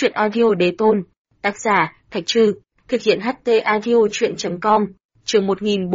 Chuyện audio đế tôn. Tác giả, Thạch Trư. Thực hiện HT audio chuyện.com. Chương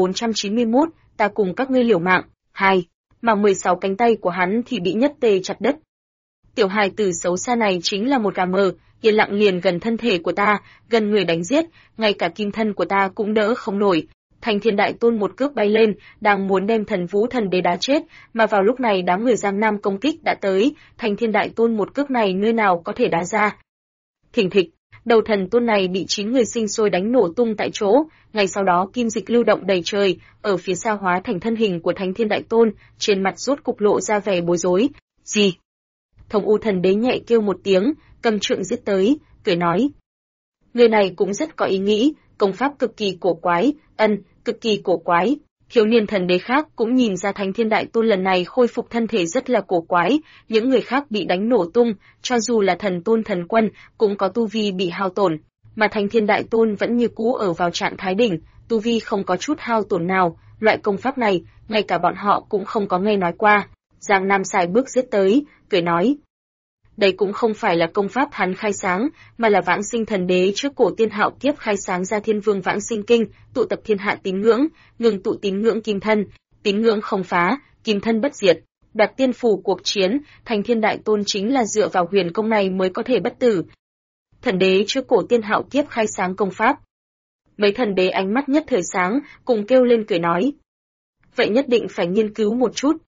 1491, ta cùng các ngươi liều mạng. 2. Mà 16 cánh tay của hắn thì bị nhất tê chặt đứt. Tiểu hài tử xấu xa này chính là một gà mờ, yên lặng liền gần thân thể của ta, gần người đánh giết, ngay cả kim thân của ta cũng đỡ không nổi. Thành Thiên Đại Tôn một cước bay lên, đang muốn đem Thần Vũ Thần Đế đá chết, mà vào lúc này đám người Giang Nam công kích đã tới, Thành Thiên Đại Tôn một cước này nơi nào có thể đá ra. Thình thịch, đầu thần tôn này bị 9 người sinh sôi đánh nổ tung tại chỗ, ngay sau đó kim dịch lưu động đầy trời, ở phía xa hóa thành thân hình của Thành Thiên Đại Tôn, trên mặt rốt cục lộ ra vẻ bối rối. Gì? Thông U Thần Đế nhẹ kêu một tiếng, cầm trượng giết tới, cười nói. Người này cũng rất có ý nghĩ, công pháp cực kỳ cổ quái, cực kỳ cổ quái. Thiếu niên thần đế khác cũng nhìn ra Thánh Thiên Đại Tôn lần này khôi phục thân thể rất là cổ quái, những người khác bị đánh nổ tung, cho dù là thần tôn thần quân, cũng có tu vi bị hao tổn, mà Thánh Thiên Đại Tôn vẫn như cũ ở vào trạng thái đỉnh, tu vi không có chút hao tổn nào, loại công pháp này, ngay cả bọn họ cũng không có nghe nói qua. Giang Nam xài bước giết tới, cười nói. Đây cũng không phải là công pháp hắn khai sáng, mà là Vãng Sinh Thần Đế trước cổ Tiên Hạo Kiếp khai sáng ra Thiên Vương Vãng Sinh Kinh, tụ tập thiên hạ tín ngưỡng, ngừng tụ tín ngưỡng kim thân, tín ngưỡng không phá, kim thân bất diệt. Đoạt tiên phù cuộc chiến, Thành Thiên Đại Tôn chính là dựa vào huyền công này mới có thể bất tử. Thần Đế trước cổ Tiên Hạo Kiếp khai sáng công pháp. Mấy thần đế ánh mắt nhất thời sáng, cùng kêu lên cười nói. Vậy nhất định phải nghiên cứu một chút.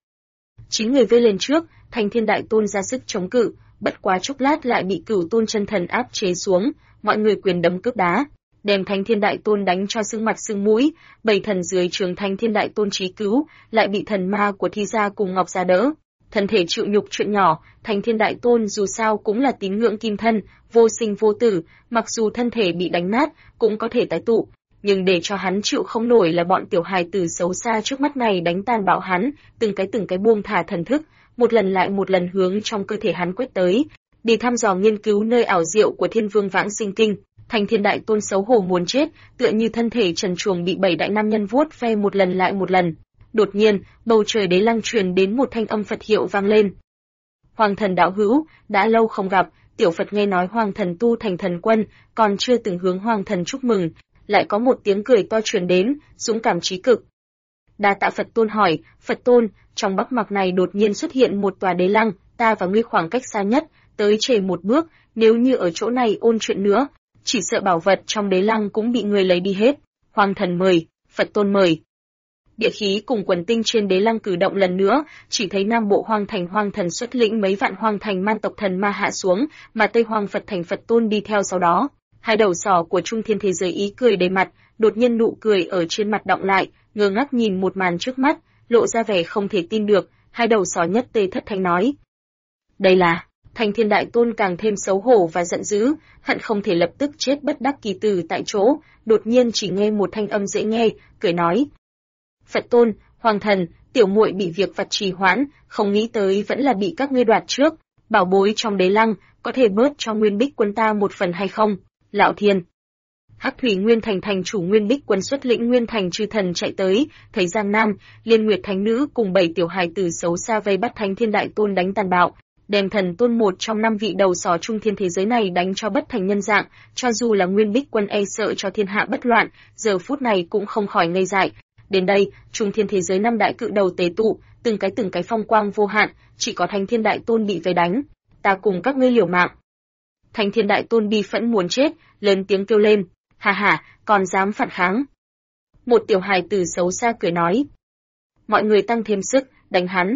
9 người vây lên trước, Thành Thiên Đại Tôn ra sức chống cự. Bất quá chốc lát lại bị Cửu Tôn chân thần áp chế xuống, mọi người quyền đấm cướp đá, đem Thánh Thiên Đại Tôn đánh cho sưng mặt sưng mũi, 7 thần dưới trường Thánh Thiên Đại Tôn trí cứu, lại bị thần ma của Thi gia cùng Ngọc gia đỡ. Thân thể chịu nhục chuyện nhỏ, Thánh Thiên Đại Tôn dù sao cũng là tín ngưỡng kim thân, vô sinh vô tử, mặc dù thân thể bị đánh nát, cũng có thể tái tụ, nhưng để cho hắn chịu không nổi là bọn tiểu hài tử xấu xa trước mắt này đánh tan bạo hắn, từng cái buông thả thần thức, một lần lại một lần hướng trong cơ thể hắn quét tới, đi thăm dò nghiên cứu nơi ảo diệu của Thiên Vương Vãng Sinh Kinh. Thành Thiên Đại Tôn xấu hổ muốn chết, tựa như thân thể trần truồng bị 7 đại nam nhân vuốt ve một lần lại một lần. Đột nhiên, bầu trời đế lăng truyền đến một thanh âm Phật hiệu vang lên. Hoàng thần đạo hữu, đã lâu không gặp, tiểu Phật nghe nói Hoàng thần tu thành thần quân, còn chưa từng hướng Hoàng thần chúc mừng, lại có một tiếng cười to truyền đến, dũng cảm chí cực. Đa tạ Phật Tôn hỏi, Phật Tôn, trong Bắc Mạc này đột nhiên xuất hiện một tòa đế lăng, ta và ngươi khoảng cách xa nhất, tới trễ một bước, nếu như ở chỗ này ôn chuyện nữa, chỉ sợ bảo vật trong đế lăng cũng bị người lấy đi hết. Hoàng thần mời, Phật Tôn mời. Địa khí cùng quần tinh trên đế lăng cử động lần nữa, chỉ thấy Nam Bộ Hoang Thành Hoang Thần xuất lĩnh mấy vạn Hoang Thành man tộc thần ma hạ xuống, mà Tây Hoang Phật Thành Phật Tôn đi theo sau đó. Hai đầu sỏ của Trung Thiên thế giới ý cười đầy mặt, đột nhiên nụ cười ở trên mặt đọng lại, ngơ ngác nhìn một màn trước mắt, lộ ra vẻ không thể tin được, hai đầu sỏ nhất tê thất thanh nói. Đây là, Thành Thiên Đại Tôn càng thêm xấu hổ và giận dữ, hận không thể lập tức chết bất đắc kỳ tử tại chỗ, đột nhiên chỉ nghe một thanh âm dễ nghe, cười nói. Phật Tôn, Hoàng thần, tiểu muội bị việc vặt trì hoãn, không nghĩ tới vẫn là bị các ngươi đoạt trước, bảo bối trong đế lăng, có thể bớt cho Nguyên Bích Quân ta một phần hay không? Lão Thiên. Hắc Thủy Nguyên Thành thành chủ Nguyên Bích Quân xuất lĩnh Nguyên Thành chư thần chạy tới, thấy Giang Nam, Liên Nguyệt Thánh Nữ cùng 7 tiểu hài tử xấu xa vây bắt Thánh Thiên Đại Tôn đánh tàn bạo, đem thần tôn một trong 5 vị đầu sỏ trung thiên thế giới này đánh cho bất thành nhân dạng, cho dù là Nguyên Bích Quân e sợ cho thiên hạ bất loạn, giờ phút này cũng không khỏi ngây dại. Đến đây, trung thiên thế giới 5 đại cự đầu tế tụ, từng cái phong quang vô hạn, chỉ có Thánh Thiên Đại Tôn bị vây đánh. Ta cùng các ngươi liều mạng. Thánh Thiên Đại Tôn bi phẫn muốn chết, lớn tiếng kêu lên, hà hà, còn dám phản kháng. Một tiểu hài tử xấu xa cười nói. Mọi người tăng thêm sức, đánh hắn.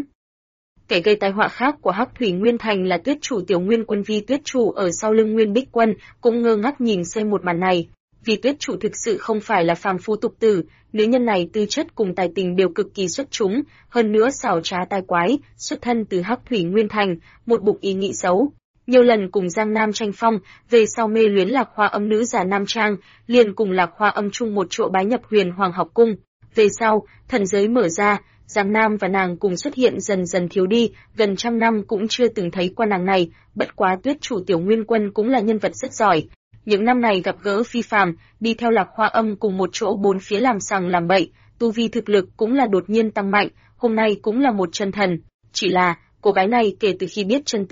Kẻ gây tai họa khác của Hắc Thủy Nguyên Thành là Tuyết Chủ Tiểu Nguyên Quân Vi Tuyết Chủ ở sau lưng Nguyên Bích Quân, cũng ngơ ngác nhìn xem một màn này. Vì Tuyết Chủ thực sự không phải là phàm phu tục tử, nữ nhân này tư chất cùng tài tình đều cực kỳ xuất chúng, hơn nữa xảo trá tai quái, xuất thân từ Hắc Thủy Nguyên Thành, một bụng ý nghĩ xấu. Nhiều lần cùng Giang Nam tranh phong, về sau mê luyến Lạc Hoa Âm nữ giả Nam Trang, liền cùng Lạc Hoa Âm chung một chỗ bái nhập Huyền Hoàng học cung. Về sau, thần giới mở ra, Giang Nam và nàng cùng xuất hiện dần dần thiếu đi, gần trăm năm cũng chưa từng thấy qua nàng này, bất quá Tuyết Chủ Tiểu Nguyên Quân cũng là nhân vật rất giỏi. Những năm này gặp gỡ phi phàm, đi theo Lạc Hoa Âm cùng một chỗ bốn phía làm sằng làm bậy, tu vi thực lực cũng là đột nhiên tăng mạnh, hôm nay cũng là một chân thần. Chỉ là, cô gái này kể từ khi biết chân tướng,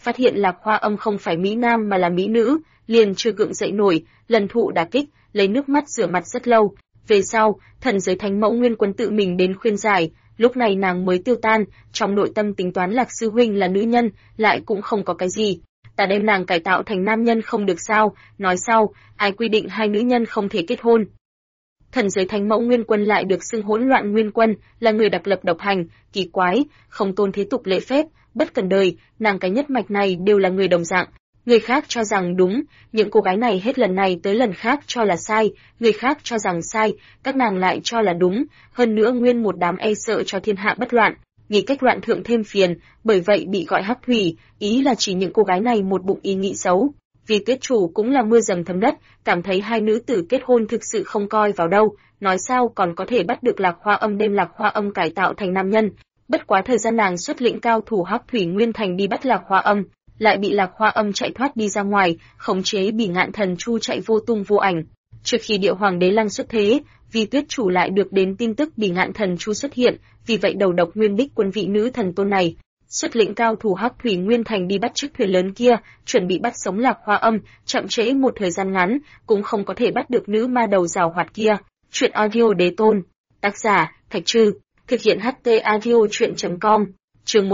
phát hiện Lạc Hoa Âm không phải mỹ nam mà là mỹ nữ, liền chưa gượng dậy nổi, lần thụ đả kích, lấy nước mắt rửa mặt rất lâu. Về sau, thần giới thánh mẫu Nguyên Quân tự mình đến khuyên giải, lúc này nàng mới tiêu tan, trong nội tâm tính toán Lạc sư huynh là nữ nhân, lại cũng không có cái gì. Ta đem nàng cải tạo thành nam nhân không được sao, nói sau, ai quy định hai nữ nhân không thể kết hôn. Thần giới thánh mẫu Nguyên Quân lại được xưng hỗn loạn Nguyên Quân, là người đặc lập độc hành, kỳ quái, không tôn thế tục lễ phép, bất cần đời, nàng cái nhất mạch này đều là người đồng dạng. Người khác cho rằng đúng, những cô gái này hết lần này tới lần khác cho là sai, người khác cho rằng sai, các nàng lại cho là đúng, hơn nữa nguyên một đám e sợ cho thiên hạ bất loạn, nghĩ cách loạn thượng thêm phiền, bởi vậy bị gọi hắc thủy, ý là chỉ những cô gái này một bụng ý nghĩ xấu. Vì Tuyết chủ cũng là mưa dầm thấm đất, cảm thấy hai nữ tử kết hôn thực sự không coi vào đâu, nói sao còn có thể bắt được Lạc Hoa Âm đem Lạc Hoa Âm cải tạo thành nam nhân. Bất quá thời gian nàng xuất lĩnh cao thủ Hắc Thủy Nguyên Thành đi bắt Lạc Hoa Âm, lại bị Lạc Hoa Âm chạy thoát đi ra ngoài, khống chế Bỉ Ngạn Thần Chu chạy vô tung vô ảnh. Trước khi Địa Hoàng Đế Lăng xuất thế, vì Tuyết chủ lại được đến tin tức Bỉ Ngạn Thần Chu xuất hiện, vì vậy đầu độc Nguyên Đích Quân vị nữ thần tôn này, xuất lĩnh cao thủ Hắc Thủy Nguyên Thành đi bắt chiếc thuyền lớn kia, chuẩn bị bắt sống Lạc Hoa Âm, chậm trễ một thời gian ngắn, cũng không có thể bắt được nữ ma đầu giàu hoạt kia. Chuyện audio đế tôn, tác giả Thạch Trư, thực hiện HT audio truyện.com, chương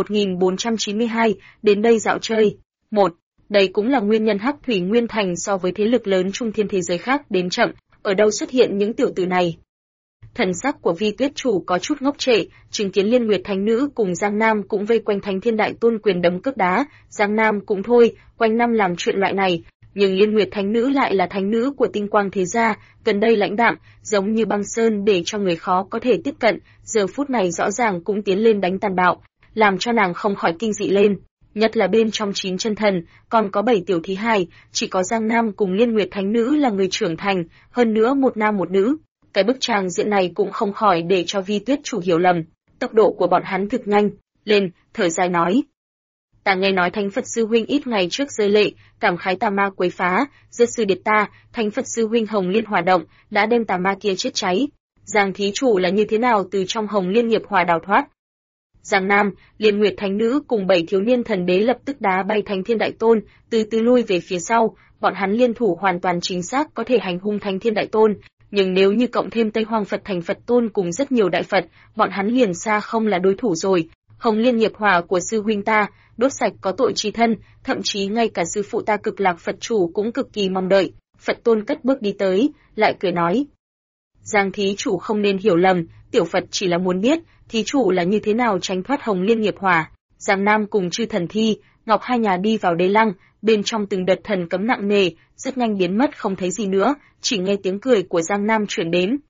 1492, đến đây dạo chơi. 1. Đây cũng là nguyên nhân Hắc Thủy Nguyên Thành so với thế lực lớn trung thiên thế giới khác đến chậm, ở đâu xuất hiện những tiểu tử này. Thần sắc của Vi Tuyết chủ có chút ngốc trệ, chứng kiến Liên Nguyệt Thánh Nữ cùng Giang Nam cũng vây quanh Thánh Thiên Đại Tôn quyền đấm cước đá, Giang Nam cũng thôi, quanh năm làm chuyện loại này, nhưng Liên Nguyệt Thánh Nữ lại là thánh nữ của Tinh Quang thế gia, gần đây lãnh đạm, giống như băng sơn để cho người khó có thể tiếp cận, giờ phút này rõ ràng cũng tiến lên đánh tàn bạo, làm cho nàng không khỏi kinh dị lên. Nhất là bên trong 9 chân thần, còn có 7 tiểu thí hài, chỉ có Giang Nam cùng Liên Nguyệt Thánh Nữ là người trưởng thành, hơn nữa một nam một nữ. Cái bức tràng diện này cũng không khỏi để cho Vi Tuyết chủ hiểu lầm, tốc độ của bọn hắn thực nhanh, lên, thở dài nói. Ta nghe nói Thánh Phật Sư Huynh ít ngày trước rơi lệ, cảm khái tà ma quấy phá, giết sư điệt ta, Thánh Phật Sư Huynh Hồng Liên Hỏa Động, đã đem tà ma kia chết cháy. Giang thí chủ là như thế nào từ trong Hồng Liên nghiệp hỏa đào thoát? Giang Nam, Liên Nguyệt Thánh Nữ cùng 7 thiếu niên thần đế lập tức đá bay Thánh Thiên Đại Tôn, từ từ lui về phía sau, bọn hắn liên thủ hoàn toàn chính xác có thể hành hung Thánh Thiên Đại Tôn. Nhưng nếu như cộng thêm Tây Hoang Phật Thành Phật Tôn cùng rất nhiều đại Phật, bọn hắn liền xa không là đối thủ rồi. Hồng Liên nghiệp hỏa của sư huynh ta, đốt sạch có tội chí thân, thậm chí ngay cả sư phụ ta Cực Lạc Phật chủ cũng cực kỳ mong đợi. Phật Tôn cất bước đi tới, lại cười nói: Giang thí chủ không nên hiểu lầm, tiểu Phật chỉ là muốn biết, thí chủ là như thế nào tránh thoát Hồng Liên nghiệp hỏa. Giang Nam cùng Chư Thần Thi, Ngọc hai nhà đi vào Đế Lăng, bên trong từng đợt thần cấm nặng nề, rất nhanh biến mất không thấy gì nữa, chỉ nghe tiếng cười của Giang Nam truyền đến.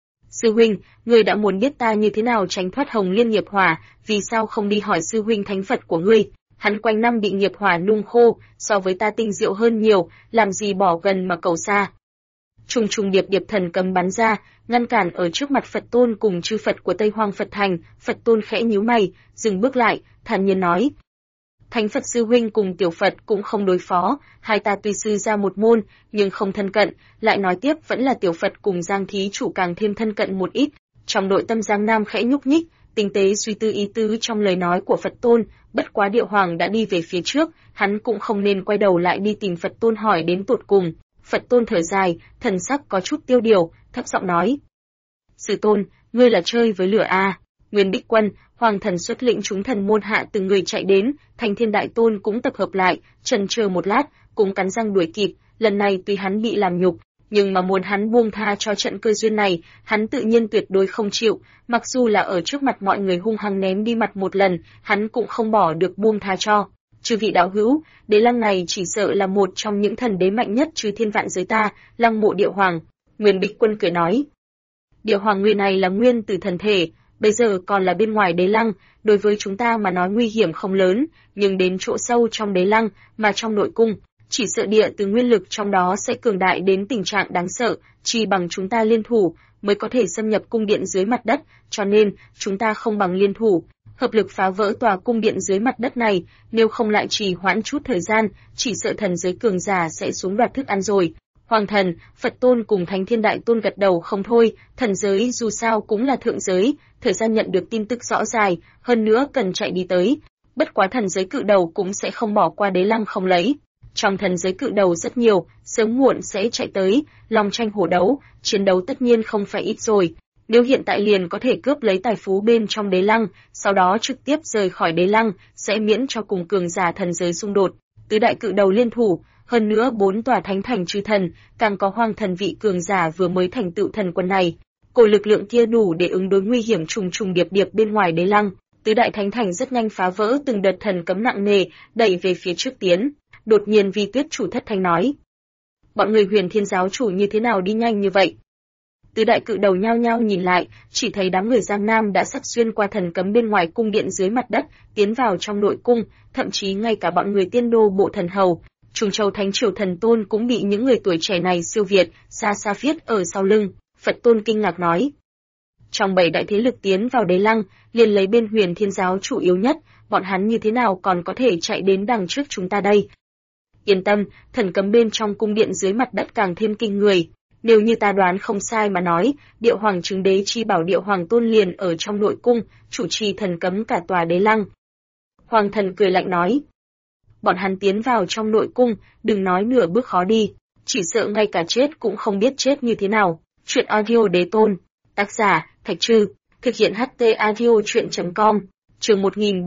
Sư huynh, ngươi đã muốn biết ta như thế nào tránh thoát Hồng Liên nghiệp hỏa, vì sao không đi hỏi sư huynh Thánh Phật của ngươi? Hắn quanh năm bị nghiệp hỏa nung khô, so với ta tinh diệu hơn nhiều, làm gì bỏ gần mà cầu xa. Trùng trùng điệp điệp thần cấm bắn ra, ngăn cản ở trước mặt Phật Tôn cùng chư Phật của Tây Hoang Phật Thành. Phật Tôn khẽ nhíu mày, dừng bước lại, thản nhiên nói: Thánh Phật sư huynh cùng tiểu Phật cũng không đối phó, hai ta tuy sư ra một môn, nhưng không thân cận, lại nói tiếp vẫn là tiểu Phật cùng Giang thí chủ càng thêm thân cận một ít. Trong nội tâm Giang Nam khẽ nhúc nhích, tinh tế suy tư ý tứ trong lời nói của Phật Tôn, bất quá Địa Hoàng đã đi về phía trước, hắn cũng không nên quay đầu lại đi tìm Phật Tôn hỏi đến tột cùng. Phật Tôn thở dài, thần sắc có chút tiêu điều, thấp giọng nói: Sư Tôn, ngươi là chơi với lửa à? Nguyên Đích Quân, Hoàng Thần xuất lĩnh chúng thần môn hạ từng người chạy đến, Thành Thiên Đại Tôn cũng tập hợp lại, chần chờ một lát, cũng cắn răng đuổi kịp. Lần này tuy hắn bị làm nhục, nhưng mà muốn hắn buông tha cho trận cơ duyên này, hắn tự nhiên tuyệt đối không chịu. Mặc dù là ở trước mặt mọi người hung hăng ném đi mặt một lần, hắn cũng không bỏ được buông tha cho. Chư vị đạo hữu, Đế Lăng này chỉ sợ là một trong những thần đế mạnh nhất trừ thiên vạn giới ta, Lăng Mộ Địa Hoàng. Nguyên Đích Quân cười nói: Địa Hoàng người này là nguyên tử thần thể, bây giờ còn là bên ngoài Đế Lăng, đối với chúng ta mà nói nguy hiểm không lớn, nhưng đến chỗ sâu trong Đế Lăng, mà trong nội cung, chỉ sợ địa từ nguyên lực trong đó sẽ cường đại đến tình trạng đáng sợ, chỉ bằng chúng ta liên thủ mới có thể xâm nhập cung điện dưới mặt đất, cho nên chúng ta không bằng liên thủ, hợp lực phá vỡ tòa cung điện dưới mặt đất này, nếu không lại trì hoãn chút thời gian, chỉ sợ thần giới cường giả sẽ xuống đoạt thức ăn rồi. Hoàng Thần, Phật Tôn cùng Thánh Thiên Đại Tôn gật đầu không thôi, thần giới dù sao cũng là thượng giới, thời gian nhận được tin tức rõ dài, hơn nữa cần chạy đi tới. Bất quá thần giới cự đầu cũng sẽ không bỏ qua Đế Lăng không lấy. Trong thần giới cự đầu rất nhiều, sớm muộn sẽ chạy tới, long tranh hổ đấu, chiến đấu tất nhiên không phải ít rồi. Nếu hiện tại liền có thể cướp lấy tài phú bên trong Đế Lăng, sau đó trực tiếp rời khỏi Đế Lăng, sẽ miễn cho cùng cường giả thần giới xung đột. Tứ đại cự đầu liên thủ, hơn nữa 4 tòa thánh thành chư thần, càng có hoang thần vị cường giả vừa mới thành tựu thần quân này. Cổ lực lượng kia đủ để ứng đối nguy hiểm trùng trùng điệp điệp bên ngoài Đế Lăng. Tứ đại thánh thành rất nhanh phá vỡ từng đợt thần cấm nặng nề, đẩy về phía trước tiến. Đột nhiên Vi Tuyết chủ thất thanh nói: "Bọn người Huyền Thiên giáo chủ như thế nào đi nhanh như vậy?" Tứ đại cự đầu nhao nhao nhìn lại, chỉ thấy đám người Giang Nam đã sắp xuyên qua thần cấm bên ngoài cung điện dưới mặt đất, tiến vào trong nội cung, thậm chí ngay cả bọn người tiên đô bộ thần hầu, Trùng Châu Thánh Triều thần tôn cũng bị những người tuổi trẻ này siêu việt, xa xa viết ở sau lưng. Phật Tôn kinh ngạc nói: "Trong 7 đại thế lực tiến vào Đế Lăng, liền lấy bên Huyền Thiên giáo chủ yếu nhất, bọn hắn như thế nào còn có thể chạy đến đằng trước chúng ta đây?" Yên tâm, thần cấm bên trong cung điện dưới mặt đất càng thêm kinh người. Nếu như ta đoán không sai mà nói, Điệu Hoàng chứng đế chi bảo Điệu Hoàng Tôn liền ở trong nội cung, chủ trì thần cấm cả tòa Đế Lăng. Hoàng thần cười lạnh nói: "Bọn hắn tiến vào trong nội cung, đừng nói nửa bước khó đi, chỉ sợ ngay cả chết cũng không biết chết như thế nào." Chuyện audio Đế Tôn, tác giả Thạch Trư, thực hiện HT audio truyện.com, chương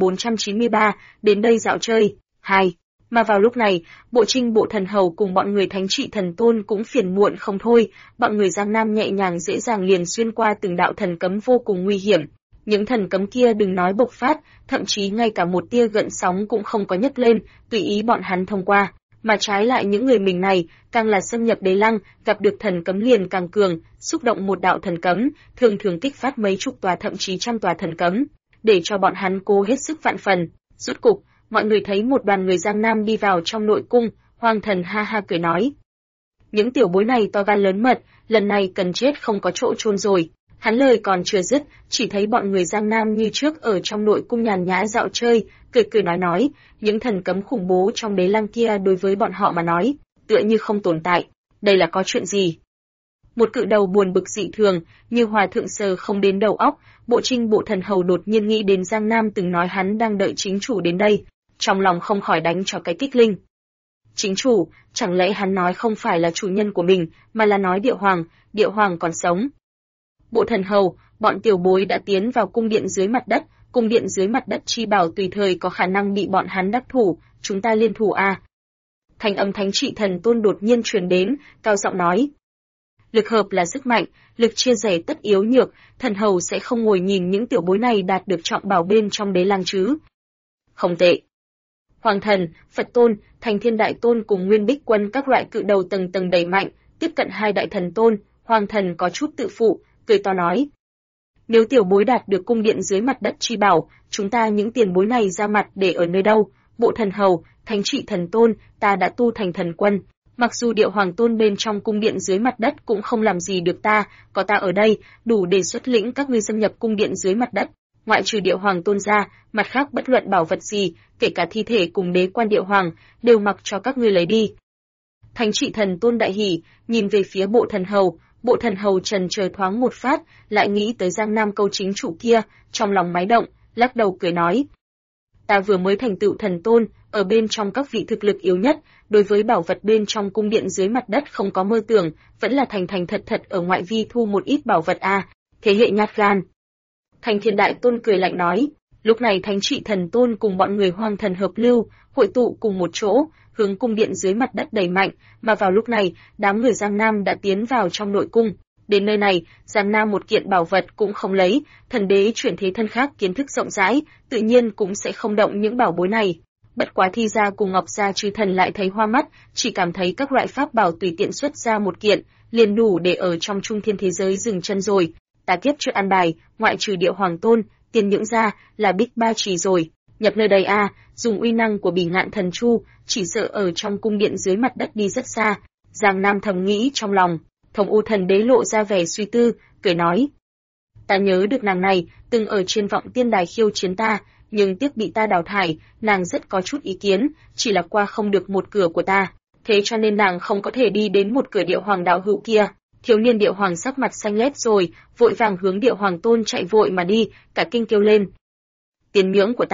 1493, đến đây dạo chơi, 2. Mà vào lúc này, bộ Trinh bộ thần hầu cùng bọn người thánh trị thần tôn cũng phiền muộn không thôi, bọn người Giang Nam nhẹ nhàng dễ dàng liền xuyên qua từng đạo thần cấm vô cùng nguy hiểm. Những thần cấm kia đừng nói bộc phát, thậm chí ngay cả một tia gợn sóng cũng không có nhấc lên, tùy ý bọn hắn thông qua. Mà trái lại những người mình này, càng là xâm nhập Đế Lăng, gặp được thần cấm liền càng cường, xúc động một đạo thần cấm, thường thường kích phát mấy chục tòa thậm chí trăm tòa thần cấm, để cho bọn hắn cố hết sức vạn phần. Rốt cục, mọi người thấy một đoàn người Giang Nam đi vào trong nội cung, Hoàng thần ha ha cười nói: "Những tiểu bối này to gan lớn mật, lần này cần chết không có chỗ chôn rồi." Hắn lời còn chưa dứt, chỉ thấy bọn người Giang Nam như trước ở trong nội cung nhàn nhã dạo chơi, cười cười nói, những thần cấm khủng bố trong Đế Lăng kia đối với bọn họ mà nói, tựa như không tồn tại. Đây là có chuyện gì? Một cự đầu buồn bực dị thường, như hòa thượng sờ không đến đầu óc, bộ Trinh bộ thần hầu đột nhiên nghĩ đến Giang Nam từng nói hắn đang đợi chính chủ đến đây, trong lòng không khỏi đánh cho cái kích linh. Chính chủ, chẳng lẽ hắn nói không phải là chủ nhân của mình, mà là nói Điệu Hoàng còn sống. Bộ thần hầu, bọn tiểu bối đã tiến vào cung điện dưới mặt đất, cung điện dưới mặt đất chi bảo tùy thời có khả năng bị bọn hắn đắc thủ, chúng ta liên thủ à. Thanh âm thánh trị thần tôn đột nhiên truyền đến, cao giọng nói. Lực hợp là sức mạnh, lực chia rẽ tất yếu nhược, thần hầu sẽ không ngồi nhìn những tiểu bối này đạt được trọng bảo bên trong Đế Lăng chứ. Không tệ. Hoàng thần, Phật tôn, Thành Thiên Đại Tôn cùng Nguyên Bích Quân các loại cự đầu tầng tầng đẩy mạnh, tiếp cận hai đại thần tôn, Hoàng thần có chút tự phụ, cười to nói. Nếu tiểu bối đạt được cung điện dưới mặt đất chi bảo, chúng ta những tiền bối này ra mặt để ở nơi đâu? Bộ thần hầu, thánh trị thần tôn, ta đã tu thành thần quân. Mặc dù Điệu Hoàng Tôn bên trong cung điện dưới mặt đất cũng không làm gì được ta, có ta ở đây, đủ để xuất lĩnh các ngươi xâm nhập cung điện dưới mặt đất. Ngoại trừ Điệu Hoàng Tôn ra, mặt khác bất luận bảo vật gì, kể cả thi thể cùng đế quan Điệu Hoàng, đều mặc cho các ngươi lấy đi. Thánh trị thần tôn đại hỉ, nhìn về phía bộ thần hầu trần chờ thoáng một phát, lại nghĩ tới Giang Nam câu chính chủ kia, trong lòng máy động, lắc đầu cười nói. Ta vừa mới thành tựu thần tôn, ở bên trong các vị thực lực yếu nhất, đối với bảo vật bên trong cung điện dưới mặt đất không có mơ tưởng, vẫn là thành thật ở ngoại vi thu một ít bảo vật a, thế hệ nhát gan. Thành Thiên Đại Tôn cười lạnh nói, lúc này thánh trị thần tôn cùng bọn người hoang thần hợp lưu, hội tụ cùng một chỗ, hướng cung điện dưới mặt đất đẩy mạnh, mà vào lúc này, đám người Giang Nam đã tiến vào trong nội cung. Đến nơi này, Giang Nam một kiện bảo vật cũng không lấy, thần đế chuyển thế thân khác kiến thức rộng rãi, tự nhiên cũng sẽ không động những bảo bối này. Bất quá Thi gia cùng Ngọc gia chư thần lại thấy hoa mắt, chỉ cảm thấy các loại pháp bảo tùy tiện xuất ra một kiện, liền đủ để ở trong trung thiên thế giới dừng chân rồi. Ta kiếp chưa an bài, ngoại trừ Điệu Hoàng Tôn, tiền những ra là Bích Ba Trì rồi. Nhập nơi đây a, dùng uy năng của Bỉ Ngạn Thần Chu, chỉ sợ ở trong cung điện dưới mặt đất đi rất xa. Giang Nam thầm nghĩ trong lòng, Thông U thần đế lộ ra vẻ suy tư, cười nói: ta nhớ được nàng này từng ở trên vọng tiên đài khiêu chiến ta, nhưng tiếc bị ta đào thải, nàng rất có chút ý kiến, chỉ là qua không được một cửa của ta, thế cho nên nàng không có thể đi đến một cửa Điệu Hoàng đạo hữu kia. Thiếu niên Điệu Hoàng sắc mặt xanh lét rồi, vội vàng hướng Điệu Hoàng Tôn chạy vội mà đi, cả kinh kêu lên: tiền nhưỡng của ta,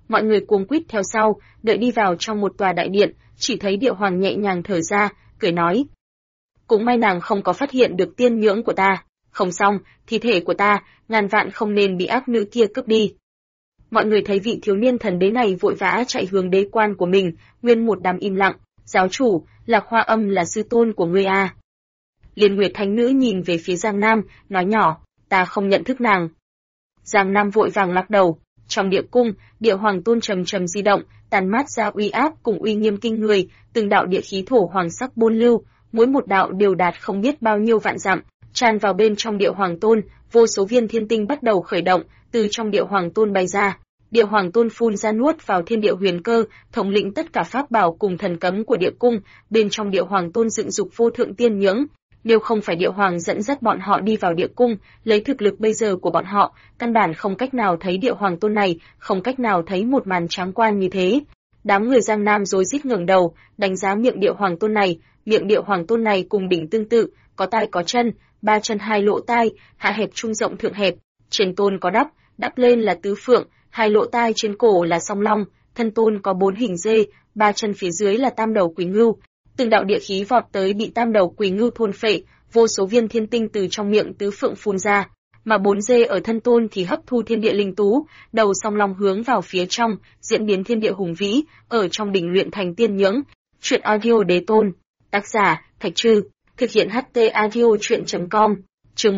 Mọi người cuống quýt theo sau, đợi đi vào trong một tòa đại điện, chỉ thấy Địa Hoàng nhẹ nhàng thở ra, cười nói: cũng may nàng không có phát hiện được tiên nhưỡng của ta, không xong, thi thể của ta, ngàn vạn không nên bị ác nữ kia cướp đi. Mọi người thấy vị thiếu niên thần đế này vội vã chạy hướng đế quan của mình, nguyên một đám im lặng. Giáo chủ, Lạc Hoa Âm là sư tôn của ngươi à? Liên Nguyệt Thánh Nữ nhìn về phía Giang Nam, nói nhỏ: ta không nhận thức nàng. Giang Nam vội vàng lắc đầu. Trong địa cung, Địa Hoàng Tôn trầm trầm di động, tàn mát ra uy áp cùng uy nghiêm kinh người, từng đạo địa khí thổ hoàng sắc buôn lưu, mỗi một đạo đều đạt không biết bao nhiêu vạn dặm, tràn vào bên trong Địa Hoàng Tôn. Vô số viên thiên tinh bắt đầu khởi động, từ trong Địa Hoàng Tôn bay ra. Địa Hoàng Tôn phun ra nuốt vào thiên địa huyền cơ, thống lĩnh tất cả pháp bảo cùng thần cấm của địa cung. Bên trong Địa Hoàng Tôn dựng dục vô thượng tiên nhưỡng. Nếu không phải Địa Hoàng dẫn dắt bọn họ đi vào địa cung, lấy thực lực bây giờ của bọn họ, căn bản không cách nào thấy Địa Hoàng Tôn này, không cách nào thấy một màn tráng quan như thế. Đám người Giang Nam rối rít ngẩng đầu, đánh giá miệng Địa Hoàng Tôn này. Miệng Địa Hoàng Tôn này cùng đỉnh tương tự, có tai có chân, ba chân hai lỗ tai, hạ hẹp trung rộng thượng hẹp. Trên tôn có đắp lên là tứ phượng, hai lỗ tai trên cổ là song long, thân tôn có 4 hình dê, ba chân phía dưới là tam đầu quỷ ngưu. Từng đạo địa khí vọt tới bị tam đầu quỷ ngưu thôn phệ, vô số viên thiên tinh từ trong miệng tứ phượng phun ra, mà 4 dê ở thân tôn thì hấp thu thiên địa linh tú, đầu song long hướng vào phía trong, diễn biến thiên địa hùng vĩ, ở trong đỉnh luyện thành tiên nhưỡng. Truyện audio đế tôn, tác giả Thạch Trư, thực hiện HT audio truyện.com, chương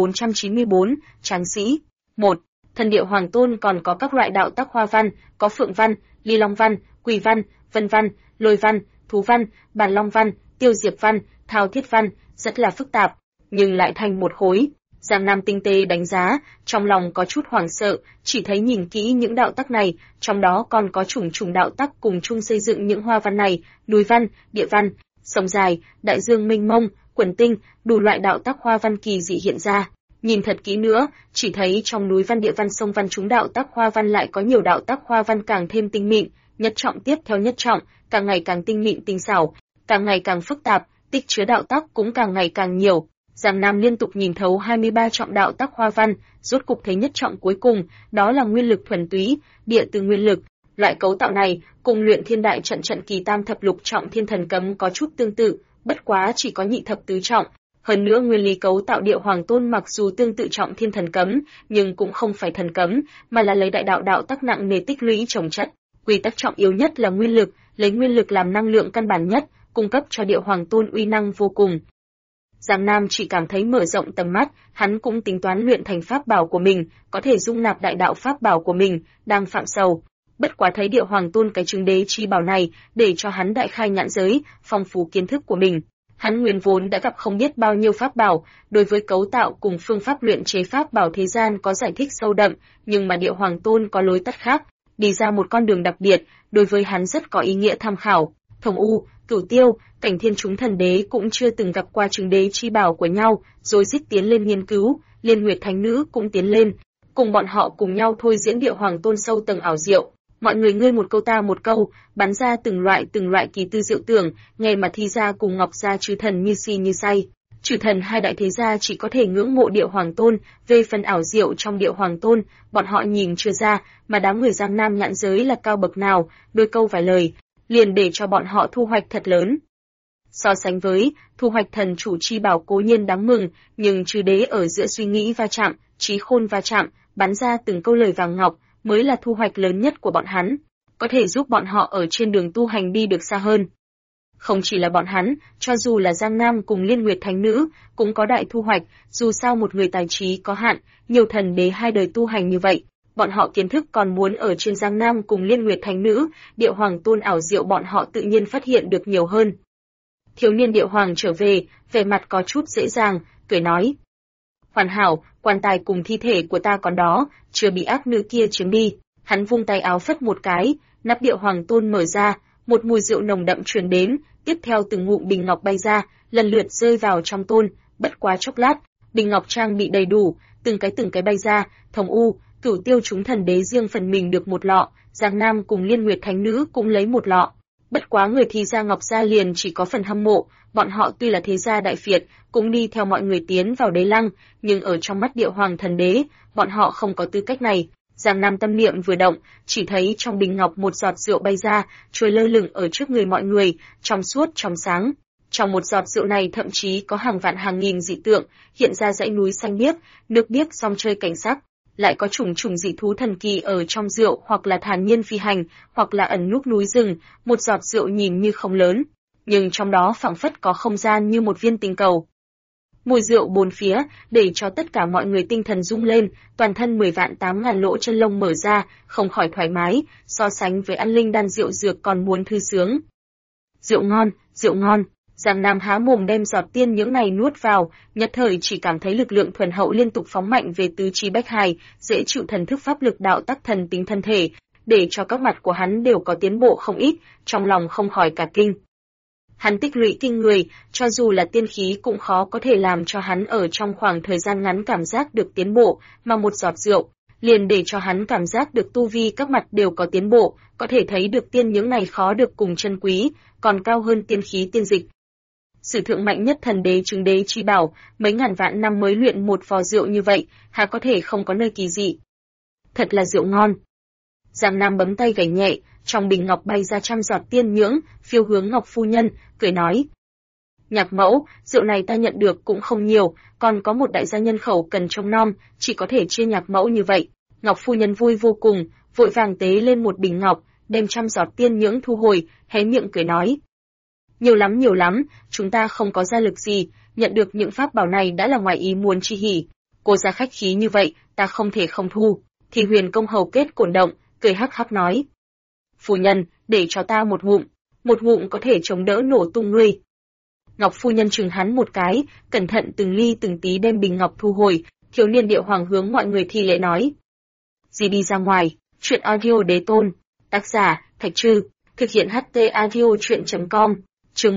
1494, Tráng sĩ. 1. Thần Địa Hoàng Tôn còn có các loại đạo tắc hoa văn, có phượng văn, ly long văn, quỷ văn, vân văn, lôi văn, thú văn, bản long văn, tiêu diệp văn, thao thiết văn, rất là phức tạp, nhưng lại thành một khối. Giang Nam tinh tế đánh giá, trong lòng có chút hoảng sợ, chỉ thấy nhìn kỹ những đạo tắc này, trong đó còn có chủng đạo tắc cùng chung xây dựng những hoa văn này, núi văn, địa văn, sông dài, đại dương mênh mông, quần tinh, đủ loại đạo tắc hoa văn kỳ dị hiện ra. Nhìn thật kỹ nữa, chỉ thấy trong núi văn địa văn sông văn chúng đạo tắc hoa văn lại có nhiều đạo tắc hoa văn càng thêm tinh mịn, nhất trọng tiếp theo nhất trọng, càng ngày càng tinh mịn tinh xảo, càng ngày càng phức tạp, tích chứa đạo tắc cũng càng ngày càng nhiều. Giang Nam liên tục nhìn thấu 23 trọng đạo tắc hoa văn, rốt cục thấy nhất trọng cuối cùng, đó là nguyên lực thuần túy, địa từ nguyên lực. Loại cấu tạo này cùng luyện thiên đại trận trận kỳ tam thập lục trọng thiên thần cấm có chút tương tự, bất quá chỉ có nhị thập tứ trọng. Hơn nữa nguyên lý cấu tạo Địa Hoàng Tôn mặc dù tương tự trọng thiên thần cấm, nhưng cũng không phải thần cấm, mà là lấy đại đạo tắc nặng nề tích lũy trồng chất. Quy tắc trọng yếu nhất là nguyên lực, lấy nguyên lực làm năng lượng căn bản nhất, cung cấp cho Địa Hoàng Tôn uy năng vô cùng. Giang Nam chỉ cảm thấy mở rộng tầm mắt, hắn cũng tính toán luyện thành pháp bảo của mình, có thể dung nạp đại đạo pháp bảo của mình, đang phạm sầu. Bất quá thấy Địa Hoàng Tôn cái chứng đế chi bảo này, để cho hắn đại khai nhãn giới, phong phú kiến thức của mình. Hắn nguyên vốn đã gặp không biết bao nhiêu pháp bảo, đối với cấu tạo cùng phương pháp luyện chế pháp bảo thế gian có giải thích sâu đậm, nhưng mà Địa Hoàng Tôn có lối tắt khác, đi ra một con đường đặc biệt, đối với hắn rất có ý nghĩa tham khảo. Thông U, Cửu Tiêu, Cảnh Thiên chúng thần đế cũng chưa từng gặp qua chứng đế chi bảo của nhau, rồi rít tiến lên nghiên cứu, Liên Nguyệt Thánh Nữ cũng tiến lên, cùng bọn họ cùng nhau thôi diễn Địa Hoàng Tôn sâu tầng ảo diệu. Mọi người ngươi một câu ta một câu, bắn ra từng loại kỳ tư diệu tưởng, nghe mà thi ra cùng Ngọc gia chư thần như si như say. Chư thần hai đại thế gia chỉ có thể ngưỡng mộ Địa Hoàng Tôn, về phần ảo diệu trong Địa Hoàng Tôn, bọn họ nhìn chưa ra, mà đám người Giang Nam nhãn giới là cao bậc nào, đôi câu vài lời, liền để cho bọn họ thu hoạch thật lớn. So sánh với, thu hoạch thần chủ chi bảo cố nhiên đáng mừng, nhưng chư đế ở giữa suy nghĩ va chạm, trí khôn va chạm, bắn ra từng câu lời vàng ngọc, mới là thu hoạch lớn nhất của bọn hắn, có thể giúp bọn họ ở trên đường tu hành đi được xa hơn. Không chỉ là bọn hắn, cho dù là Giang Nam cùng Liên Nguyệt Thánh Nữ, cũng có đại thu hoạch, dù sao một người tài trí có hạn, nhiều thần đế hai đời tu hành như vậy, bọn họ kiến thức còn muốn ở trên Giang Nam cùng Liên Nguyệt Thánh Nữ, Địa Hoàng Tôn ảo diệu bọn họ tự nhiên phát hiện được nhiều hơn. Thiếu niên Địa Hoàng trở về, vẻ mặt có chút dễ dàng, cười nói: hoàn hảo, quan tài cùng thi thể của ta còn đó, chưa bị ác nữ kia chiếm đi. Hắn vung tay áo phất một cái, nắp Địa Hoàng Tôn mở ra, một mùi rượu nồng đậm truyền đến, tiếp theo từng ngụm bình ngọc bay ra, lần lượt rơi vào trong tôn, bất quá chốc lát, bình ngọc trang bị đầy đủ, từng cái bay ra. Thông U, Cửu Tiêu chúng thần đế riêng phần mình được một lọ, Giang Nam cùng Liên Nguyệt Thánh Nữ cũng lấy một lọ. Bất quá người thi gia Ngọc gia liền chỉ có phần hâm mộ, bọn họ tuy là thế gia đại phiệt, cũng đi theo mọi người tiến vào đế lăng, nhưng ở trong mắt Địa Hoàng thần đế, bọn họ không có tư cách này. Giang Nam tâm niệm vừa động, chỉ thấy trong bình ngọc một giọt rượu bay ra, trôi lơ lửng ở trước người mọi người, trong suốt trong sáng. Trong một giọt rượu này thậm chí có hàng vạn hàng nghìn dị tượng, hiện ra dãy núi xanh biếc, nước biếc song chơi cảnh sắc, lại có trùng trùng dị thú thần kỳ ở trong rượu, hoặc là thản nhiên phi hành, hoặc là ẩn núp núi rừng. Một giọt rượu nhìn như không lớn, nhưng trong đó phảng phất có không gian như một viên tinh cầu. Mùi rượu bốn phía, để cho tất cả mọi người tinh thần rung lên, toàn thân 10.000 lỗ chân lông mở ra, không khỏi thoải mái, so sánh với ăn linh đan rượu dược còn muốn thư sướng. Rượu ngon, rượu ngon. Giang Nam há mồm đem giọt tiên nhưỡng này nuốt vào, nhất thời chỉ cảm thấy lực lượng thuần hậu liên tục phóng mạnh về tứ chi bách hài, dễ chịu thần thức pháp lực đạo tắc thần tính thân thể, để cho các mặt của hắn đều có tiến bộ không ít, trong lòng không khỏi cả kinh. Hắn tích lũy kinh người, cho dù là tiên khí cũng khó có thể làm cho hắn ở trong khoảng thời gian ngắn cảm giác được tiến bộ, mà một giọt rượu liền để cho hắn cảm giác được tu vi các mặt đều có tiến bộ, có thể thấy được tiên nhưỡng này khó được cùng chân quý, còn cao hơn tiên khí tiên dịch. Sử thượng mạnh nhất thần đế chứng đế chi bảo, mấy ngàn vạn năm mới luyện một vò rượu như vậy, há có thể không có nơi kỳ dị. Thật là rượu ngon. Giang Nam bấm tay gảy nhẹ, trong bình ngọc bay ra trăm giọt tiên nhưỡng, phiêu hướng Ngọc phu nhân, cười nói: Nhạc mẫu, rượu này ta nhận được cũng không nhiều, còn có một đại gia nhân khẩu cần trông nom, chỉ có thể chia nhạc mẫu như vậy. Ngọc phu nhân vui vô cùng, vội vàng tế lên một bình ngọc, đem trăm giọt tiên nhưỡng thu hồi, hé miệng cười nói: nhiều lắm, chúng ta không có gia lực gì, nhận được những pháp bảo này đã là ngoài ý muốn chi hỉ. Cô ra khách khí như vậy, ta không thể không thu. Thì Huyền công hầu kết cổn động, cười hắc hắc nói: Phu nhân, để cho ta một ngụm có thể chống đỡ nổ tung ngươi. Ngọc phu nhân chừng hắn một cái, cẩn thận từng ly từng tí đem bình ngọc thu hồi, thiếu niên Địa Hoàng hướng mọi người thi lễ nói: Gì đi ra ngoài, chuyện audio đế tôn, tác giả, Thạch Trư, thực hiện HT audio chuyện.com, chương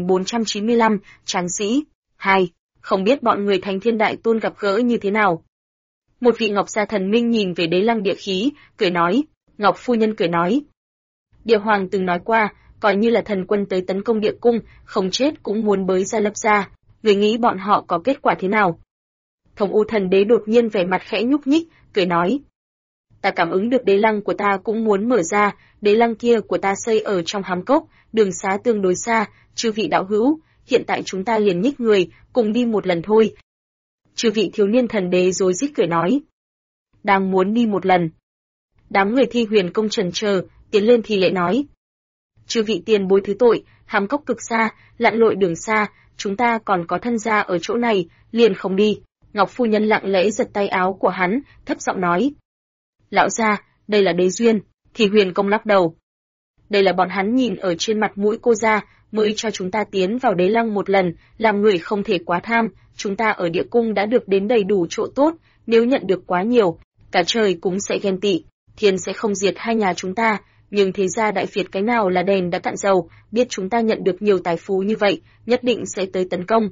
1495, Tráng sĩ, 2, không biết bọn người Thánh Thiên Đại Tôn gặp gỡ như thế nào. Một vị Ngọc Gia thần minh nhìn về Đế Lăng địa khí, cười nói, Ngọc phu nhân cười nói: Địa Hoàng từng nói qua, coi như là thần quân tới tấn công địa cung, không chết cũng muốn bới ra lập ra, người nghĩ bọn họ có kết quả thế nào? Thống U thần đế đột nhiên vẻ mặt khẽ nhúc nhích, cười nói: Ta cảm ứng được đế lăng của ta cũng muốn mở ra, đế lăng kia của ta xây ở trong hám cốc, đường xá tương đối xa, chư vị đạo hữu, hiện tại chúng ta liền nhích người, cùng đi một lần thôi. Chư vị thiếu niên thần đế rối rít cười nói: Đang muốn đi một lần. Đám người Thi Huyền công chần chờ, tiến lên thì lễ nói: Chư vị tiền bối thứ tội, hám cốc cực xa, lặn lội đường xa, chúng ta còn có thân gia ở chỗ này, liền không đi. Ngọc phu nhân lặng lẽ giật tay áo của hắn, thấp giọng nói: Lão gia, đây là đế duyên. Thì Huyền công lắc đầu: Đây là bọn hắn nhìn ở trên mặt mũi cô gia, mới cho chúng ta tiến vào đế lăng một lần, làm người không thể quá tham, chúng ta ở địa cung đã được đến đầy đủ chỗ tốt, nếu nhận được quá nhiều, cả trời cũng sẽ ghen tị, thiên sẽ không diệt hai nhà chúng ta, nhưng thế gia Đại Việt cái nào là đèn đã cạn dầu, biết chúng ta nhận được nhiều tài phú như vậy, nhất định sẽ tới tấn công.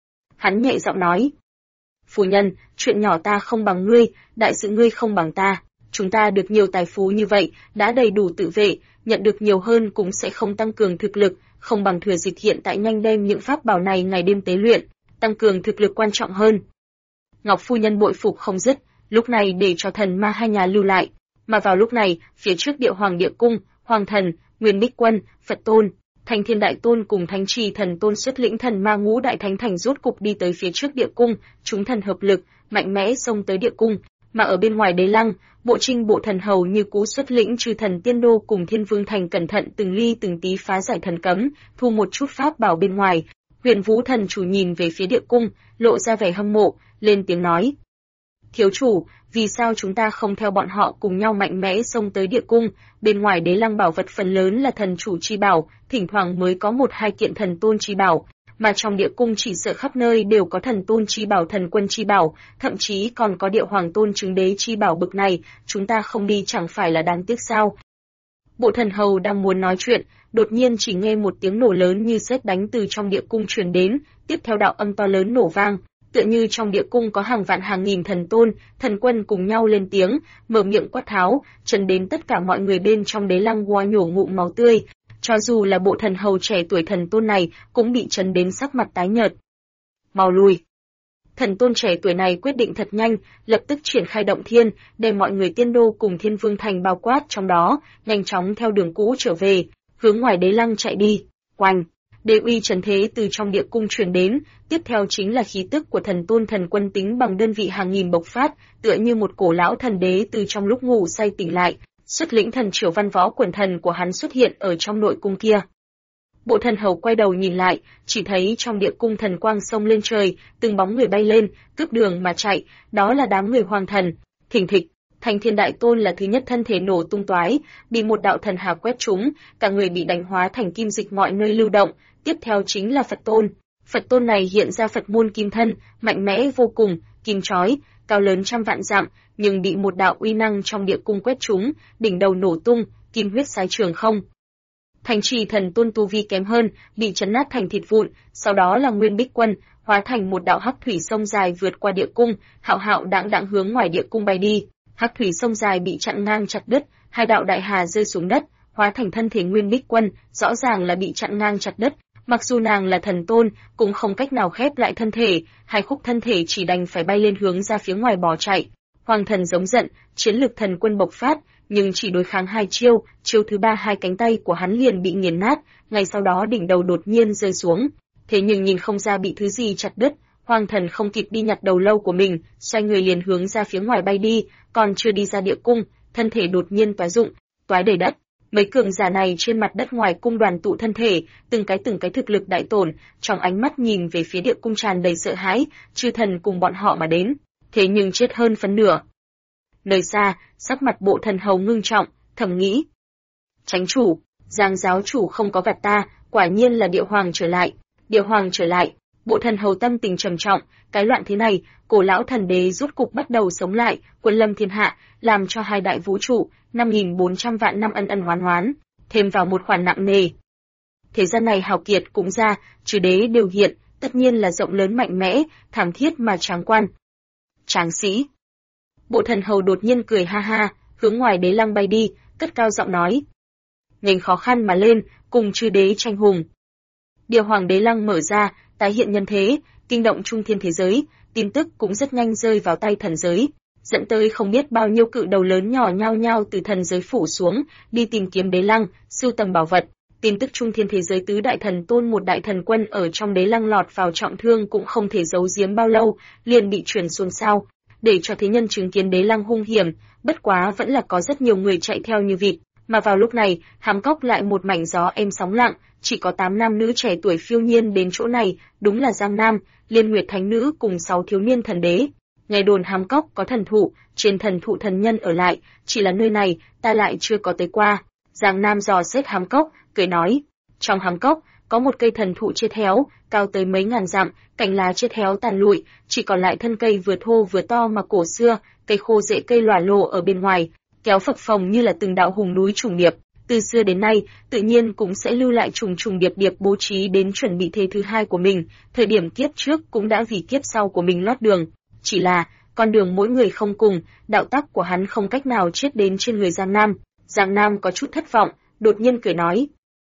Hắn nhẹ giọng nói: Phu nhân, chuyện nhỏ ta không bằng ngươi, đại sự ngươi không bằng ta. Chúng ta được nhiều tài phú như vậy, đã đầy đủ tự vệ, nhận được nhiều hơn cũng sẽ không tăng cường thực lực, không bằng thừa dịp hiện tại nhanh đem những pháp bảo này ngày đêm tế luyện, tăng cường thực lực quan trọng hơn. Ngọc phu nhân bội phục không dứt, lúc này để cho thần ma hai nhà lưu lại, mà vào lúc này, phía trước Địa Hoàng địa cung, Hoàng thần, Nguyên Bích Quân, Phật Tôn, Thanh Thiên Đại Tôn cùng Thánh Trì Thần Tôn xuất lĩnh thần ma ngũ đại thánh thành rốt cục đi tới phía trước địa cung, chúng thần hợp lực, mạnh mẽ xông tới địa cung, mà ở bên ngoài đế lăng, bộ trinh bộ thần hầu như cũ xuất lĩnh chư thần tiên đô cùng Thiên Vương thành cẩn thận từng ly từng tí phá giải thần cấm, thu một chút pháp bảo bên ngoài. Huyền Vũ thần chủ nhìn về phía địa cung, lộ ra vẻ hâm mộ, lên tiếng nói: Thiếu chủ, vì sao chúng ta không theo bọn họ cùng nhau mạnh mẽ xông tới địa cung? Bên ngoài đế lăng bảo vật phần lớn là thần chủ chi bảo, thỉnh thoảng mới có một hai kiện thần tôn chi bảo, mà trong địa cung chỉ sợ khắp nơi đều có thần tôn chi bảo, thần quân chi bảo, thậm chí còn có Địa Hoàng tôn chứng đế chi bảo bực này, chúng ta không đi chẳng phải là đáng tiếc sao? Bộ thần hầu đang muốn nói chuyện, đột nhiên chỉ nghe một tiếng nổ lớn như sét đánh từ trong địa cung truyền đến, tiếp theo đạo âm to lớn nổ vang, tựa như trong địa cung có hàng vạn hàng nghìn thần tôn, thần quân cùng nhau lên tiếng, mở miệng quát tháo, chấn đến tất cả mọi người bên trong đế lăng hoa nhổ ngụm máu tươi. Cho dù là bộ thần hầu trẻ tuổi thần tôn này cũng bị chấn đến sắc mặt tái nhợt. Mau lui! Thần tôn trẻ tuổi này quyết định thật nhanh, lập tức triển khai động thiên, đem mọi người tiên đô cùng Thiên Vương Thành bao quát trong đó, nhanh chóng theo đường cũ trở về, hướng ngoài đế lăng chạy đi. Oanh! Đế uy trần thế từ trong địa cung truyền đến, tiếp theo chính là khí tức của thần tôn thần quân tính bằng đơn vị hàng nghìn bộc phát, tựa như một cổ lão thần đế từ trong lúc ngủ say tỉnh lại, xuất lĩnh thần triều văn võ quần thần của hắn xuất hiện ở trong nội cung kia. Bộ thần hầu quay đầu nhìn lại, chỉ thấy trong địa cung thần quang sông lên trời, từng bóng người bay lên, cướp đường mà chạy, đó là đám người hoàng thần. Thình thịch, Thanh Thiên Đại Tôn là thứ nhất thân thể nổ tung toái, bị một đạo thần hà quét trúng, cả người bị đánh hóa thành kim dịch mọi nơi lưu động. Tiếp theo chính là Phật Tôn. Phật Tôn này hiện ra Phật môn kim thân, mạnh mẽ vô cùng, kim chói, cao lớn trăm vạn dặm, nhưng bị một đạo uy năng trong địa cung quét trúng, đỉnh đầu nổ tung, kim huyết xái trường không. Thành trì thần tôn tu vi kém hơn, bị chấn nát thành thịt vụn, sau đó là Nguyên Bích Quân, hóa thành một đạo hắc thủy sông dài vượt qua địa cung, hạo hạo đãng đãng hướng ngoài địa cung bay đi. Hắc thủy sông dài bị chặn ngang chặt đứt, hai đạo đại hà rơi xuống đất, hóa thành thân thể Nguyên Bích Quân, rõ ràng là bị chặn ngang chặt đứt. Mặc dù nàng là thần tôn, cũng không cách nào khép lại thân thể, hai khúc thân thể chỉ đành phải bay lên hướng ra phía ngoài bỏ chạy. Hoàng thần giống giận, chiến lực thần quân bộc phát, nhưng chỉ đối kháng hai chiêu, chiêu thứ ba hai cánh tay của hắn liền bị nghiền nát, ngay sau đó đỉnh đầu đột nhiên rơi xuống. Thế nhưng nhìn không ra bị thứ gì chặt đứt, Hoàng thần không kịp đi nhặt đầu lâu của mình, xoay người liền hướng ra phía ngoài bay đi, còn chưa đi ra địa cung, thân thể đột nhiên toái rụng, toái đầy đất. Mấy cường giả này trên mặt đất ngoài cung đoàn tụ thân thể, từng cái thực lực đại tổn, trong ánh mắt nhìn về phía địa cung tràn đầy sợ hãi, chư thần cùng bọn họ mà đến, thế nhưng chết hơn phân nửa. Nơi xa, sắc mặt bộ thần hầu ngưng trọng, thầm nghĩ: Chánh chủ, Giang giáo chủ không có gạt ta, quả nhiên là địa hoàng trở lại. Địa hoàng trở lại, bộ thần hầu tâm tình trầm trọng, cái loạn thế này, cổ lão thần đế rút cục bắt đầu sống lại, quân lâm thiên hạ, làm cho hai đại vũ trụ 5.400 vạn năm ân ân hoán hoán, thêm vào một khoản nặng nề. Thế gian này hào kiệt cũng ra, trừ đế đều hiện, tất nhiên là rộng lớn mạnh mẽ, thảm thiết mà tráng quan. Tráng sĩ. Bộ thần hầu đột nhiên cười ha ha, hướng ngoài đế lăng bay đi, cất cao giọng nói: Nghênh khó khăn mà lên, cùng chư đế tranh hùng. Địa hoàng đế lăng mở ra, tái hiện nhân thế, kinh động trung thiên thế giới, tin tức cũng rất nhanh rơi vào tay thần giới, dẫn tới không biết bao nhiêu cự đầu lớn nhỏ nhao nhao từ thần giới phủ xuống, đi tìm kiếm đế lăng, sưu tầm bảo vật. Tin tức trung thiên thế giới tứ đại thần tôn một đại thần quân ở trong đế lăng lọt vào trọng thương cũng không thể giấu giếm bao lâu, liền bị truyền xôn xao, để cho thế nhân chứng kiến đế lăng hung hiểm, bất quá vẫn là có rất nhiều người chạy theo như vịt, mà vào lúc này, Hàm Cốc lại một mảnh gió êm sóng lặng, chỉ có 8 nam nữ trẻ tuổi phiêu nhiên đến chỗ này, đúng là Giang Nam, Liên Nguyệt Thánh Nữ cùng 6 thiếu niên thần đế. Nghe đồn Hàm Cốc có thần thụ, trên thần thụ thần nhân ở lại, chỉ là nơi này, ta lại chưa có tới qua. Giang Nam dò xét Hàm Cốc, cười nói, trong Hàm Cốc, có một cây thần thụ chết héo, cao tới mấy ngàn dặm, cành lá chết héo tàn lụi, chỉ còn lại thân cây vừa thô vừa to mà cổ xưa, cây khô rễ cây lòa lồ ở bên ngoài, kéo phập phồng như là từng đạo hùng núi trùng điệp. Từ xưa đến nay, tự nhiên cũng sẽ lưu lại trùng trùng điệp điệp bố trí đến chuẩn bị thế thứ hai của mình, thời điểm kiếp trước cũng đã vì kiếp sau của mình lót đường. Chỉ là, con đường mỗi người không cùng, đạo tắc của hắn không cách nào chết đến trên người Giang Nam. Giang Nam có chút thất vọng, đột nhiên cười nói: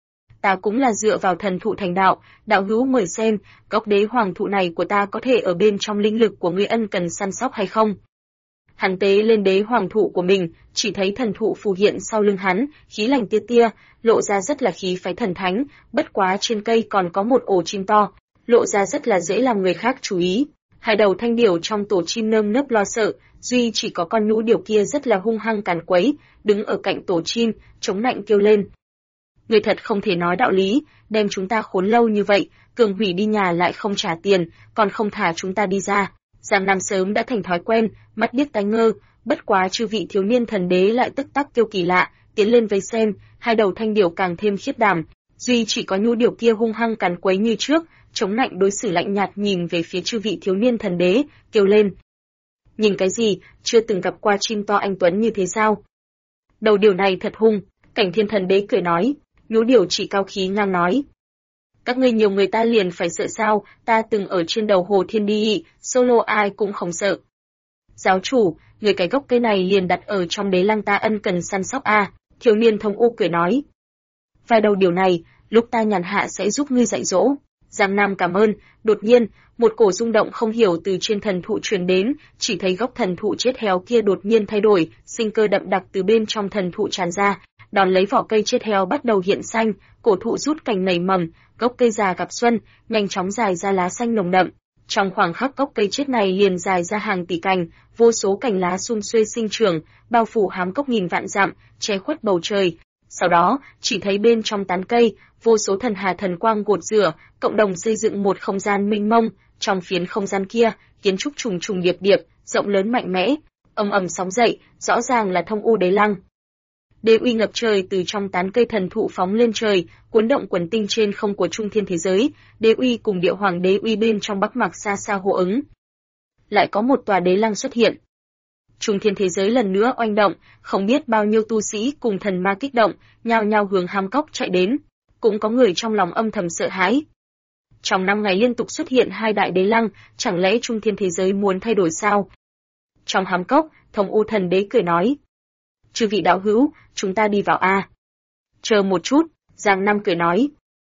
Ta cũng là dựa vào thần thụ thành đạo, đạo hữu mời xem, gốc đế hoàng thụ này của ta có thể ở bên trong linh lực của ngươi ân cần săn sóc hay không? Hắn tế lên đế hoàng thụ của mình, chỉ thấy thần thụ phù hiện sau lưng hắn, khí lành tia tia, lộ ra rất là khí phái thần thánh, bất quá trên cây còn có một ổ chim to, lộ ra rất là dễ làm người khác chú ý. Hai đầu thanh điểu trong tổ chim nơm nớp lo sợ, duy chỉ có con nhũ điểu kia rất là hung hăng càn quấy, đứng ở cạnh tổ chim, chống nạnh kêu lên: Người thật không thể nói đạo lý, đem chúng ta khốn lâu như vậy, cường hủy đi nhà lại không trả tiền, còn không thả chúng ta đi ra. Giang Nam sớm đã thành thói quen, mắt điếc tai ngơ, bất quá chư vị thiếu niên thần đế lại tức tắc kêu kỳ lạ, tiến lên vây xem, hai đầu thanh điểu càng thêm khiếp đảm, duy chỉ có nhũ điểu kia hung hăng càn quấy như trước, chống nạnh đối xử lạnh nhạt nhìn về phía chư vị thiếu niên thần đế, kêu lên: Nhìn cái gì, chưa từng gặp qua chim to anh tuấn như thế sao? Đầu điểu này thật hung. Cảnh Thiên thần đế cười nói, nhũ điểu chỉ cao khí ngang nói: Các ngươi nhiều người ta liền phải sợ sao, ta từng ở trên đầu hồ thiên đi, solo ai cũng không sợ. Giáo chủ, người cái gốc cây này liền đặt ở trong đế lăng ta ân cần săn sóc a. Thiếu niên thông u cười nói: Vài đầu điều này, lúc ta nhàn hạ sẽ giúp ngươi dạy dỗ. Giang Nam cảm ơn. Đột nhiên, một cổ rung động không hiểu từ trên thần thụ truyền đến, chỉ thấy gốc thần thụ chết héo kia đột nhiên thay đổi, sinh cơ đậm đặc từ bên trong thần thụ tràn ra, đón lấy vỏ cây chết héo bắt đầu hiện xanh, cổ thụ rút cành nảy mầm, gốc cây già gặp xuân, nhanh chóng dài ra lá xanh nồng đậm. Trong khoảng khắc gốc cây chết này liền dài ra hàng tỷ cành, vô số cành lá sum xuê sinh trưởng, bao phủ hám cốc nghìn vạn dặm, che khuất bầu trời. Sau đó, chỉ thấy bên trong tán cây, vô số thần hà thần quang gột rửa, cộng đồng xây dựng một không gian mênh mông. Trong phiến không gian kia, kiến trúc trùng trùng điệp điệp, rộng lớn mạnh mẽ, ầm ầm sóng dậy, rõ ràng là Thông U Đế Lăng. Đế uy ngập trời từ trong tán cây thần thụ phóng lên trời, cuốn động quần tinh trên không của trung thiên thế giới. Đế uy cùng Địa Hoàng đế uy bên trong Bắc Mạc xa xa hô ứng. Lại có một tòa đế lăng xuất hiện. Trung thiên thế giới lần nữa oanh động, không biết bao nhiêu tu sĩ cùng thần ma kích động, nhao nhao hướng hám cốc chạy đến. Cũng có người trong lòng âm thầm sợ hãi. Trong 5 ngày liên tục xuất hiện 2 đại đế lăng, chẳng lẽ trung thiên thế giới muốn thay đổi sao? Trong hám cốc, Thông U thần đế cười nói. Chư vị đạo hữu, chúng ta đi vào a. Chờ một chút, Giang Nam cười nói.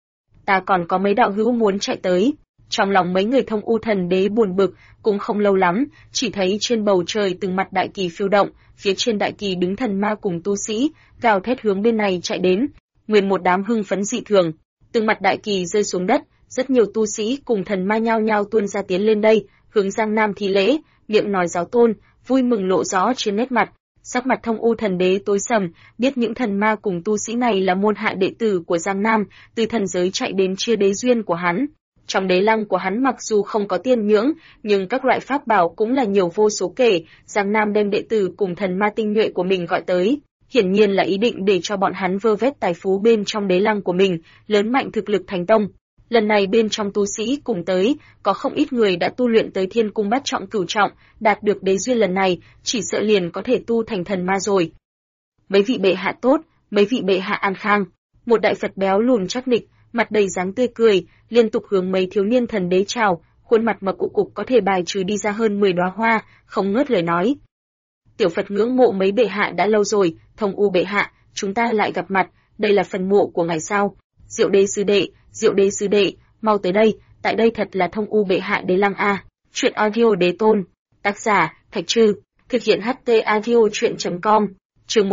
Ta còn có mấy đạo hữu muốn chạy tới. Trong lòng mấy người Thông U thần đế buồn bực, cũng không lâu lắm, chỉ thấy trên bầu trời từng mặt đại kỳ phiêu động, phía trên đại kỳ đứng thần ma cùng tu sĩ, gào thét hướng bên này chạy đến. Nguyên một đám hưng phấn dị thường, từng mặt đại kỳ rơi xuống đất, rất nhiều tu sĩ cùng thần ma nhao nhao tuôn ra tiến lên đây, hướng Giang Nam thi lễ, miệng nói giáo tôn, vui mừng lộ rõ trên nét mặt. Sắc mặt Thông U thần đế tối sầm, biết những thần ma cùng tu sĩ này là môn hạ đệ tử của Giang Nam, từ thần giới chạy đến chia đế duyên của hắn. Trong đế lăng của hắn mặc dù không có tiên nhưỡng, nhưng các loại pháp bảo cũng là nhiều vô số kể. Giang Nam đem đệ tử cùng thần ma tinh nhuệ của mình gọi tới, hiển nhiên là ý định để cho bọn hắn vơ vét tài phú bên trong đế lăng của mình, lớn mạnh thực lực thành tông. Lần này bên trong tu sĩ cùng tới, có không ít người đã tu luyện tới Thiên Cung Bát Trọng Cửu Trọng, đạt được đế duyên lần này, chỉ sợ liền có thể tu thành thần ma rồi. Mấy vị bệ hạ tốt, mấy vị bệ hạ an khang. Một đại Phật béo lùn chắc nịch, mặt đầy dáng tươi cười, liên tục hướng mấy thiếu niên thần đế chào, khuôn mặt mập ụ cục có thể bài trừ đi ra hơn 10 đóa hoa, không ngớt lời nói. Tiểu Phật ngưỡng mộ mấy bệ hạ đã lâu rồi, Thông U bệ hạ, chúng ta lại gặp mặt, đây là phần mộ của ngài sao? Diệu đế sư đệ, mau tới đây, tại đây thật là Thông U bệ hạ đế lăng a. Truyện audio đế tôn, tác giả Thạch Trư, thực hiện HT audio truyện.com, chương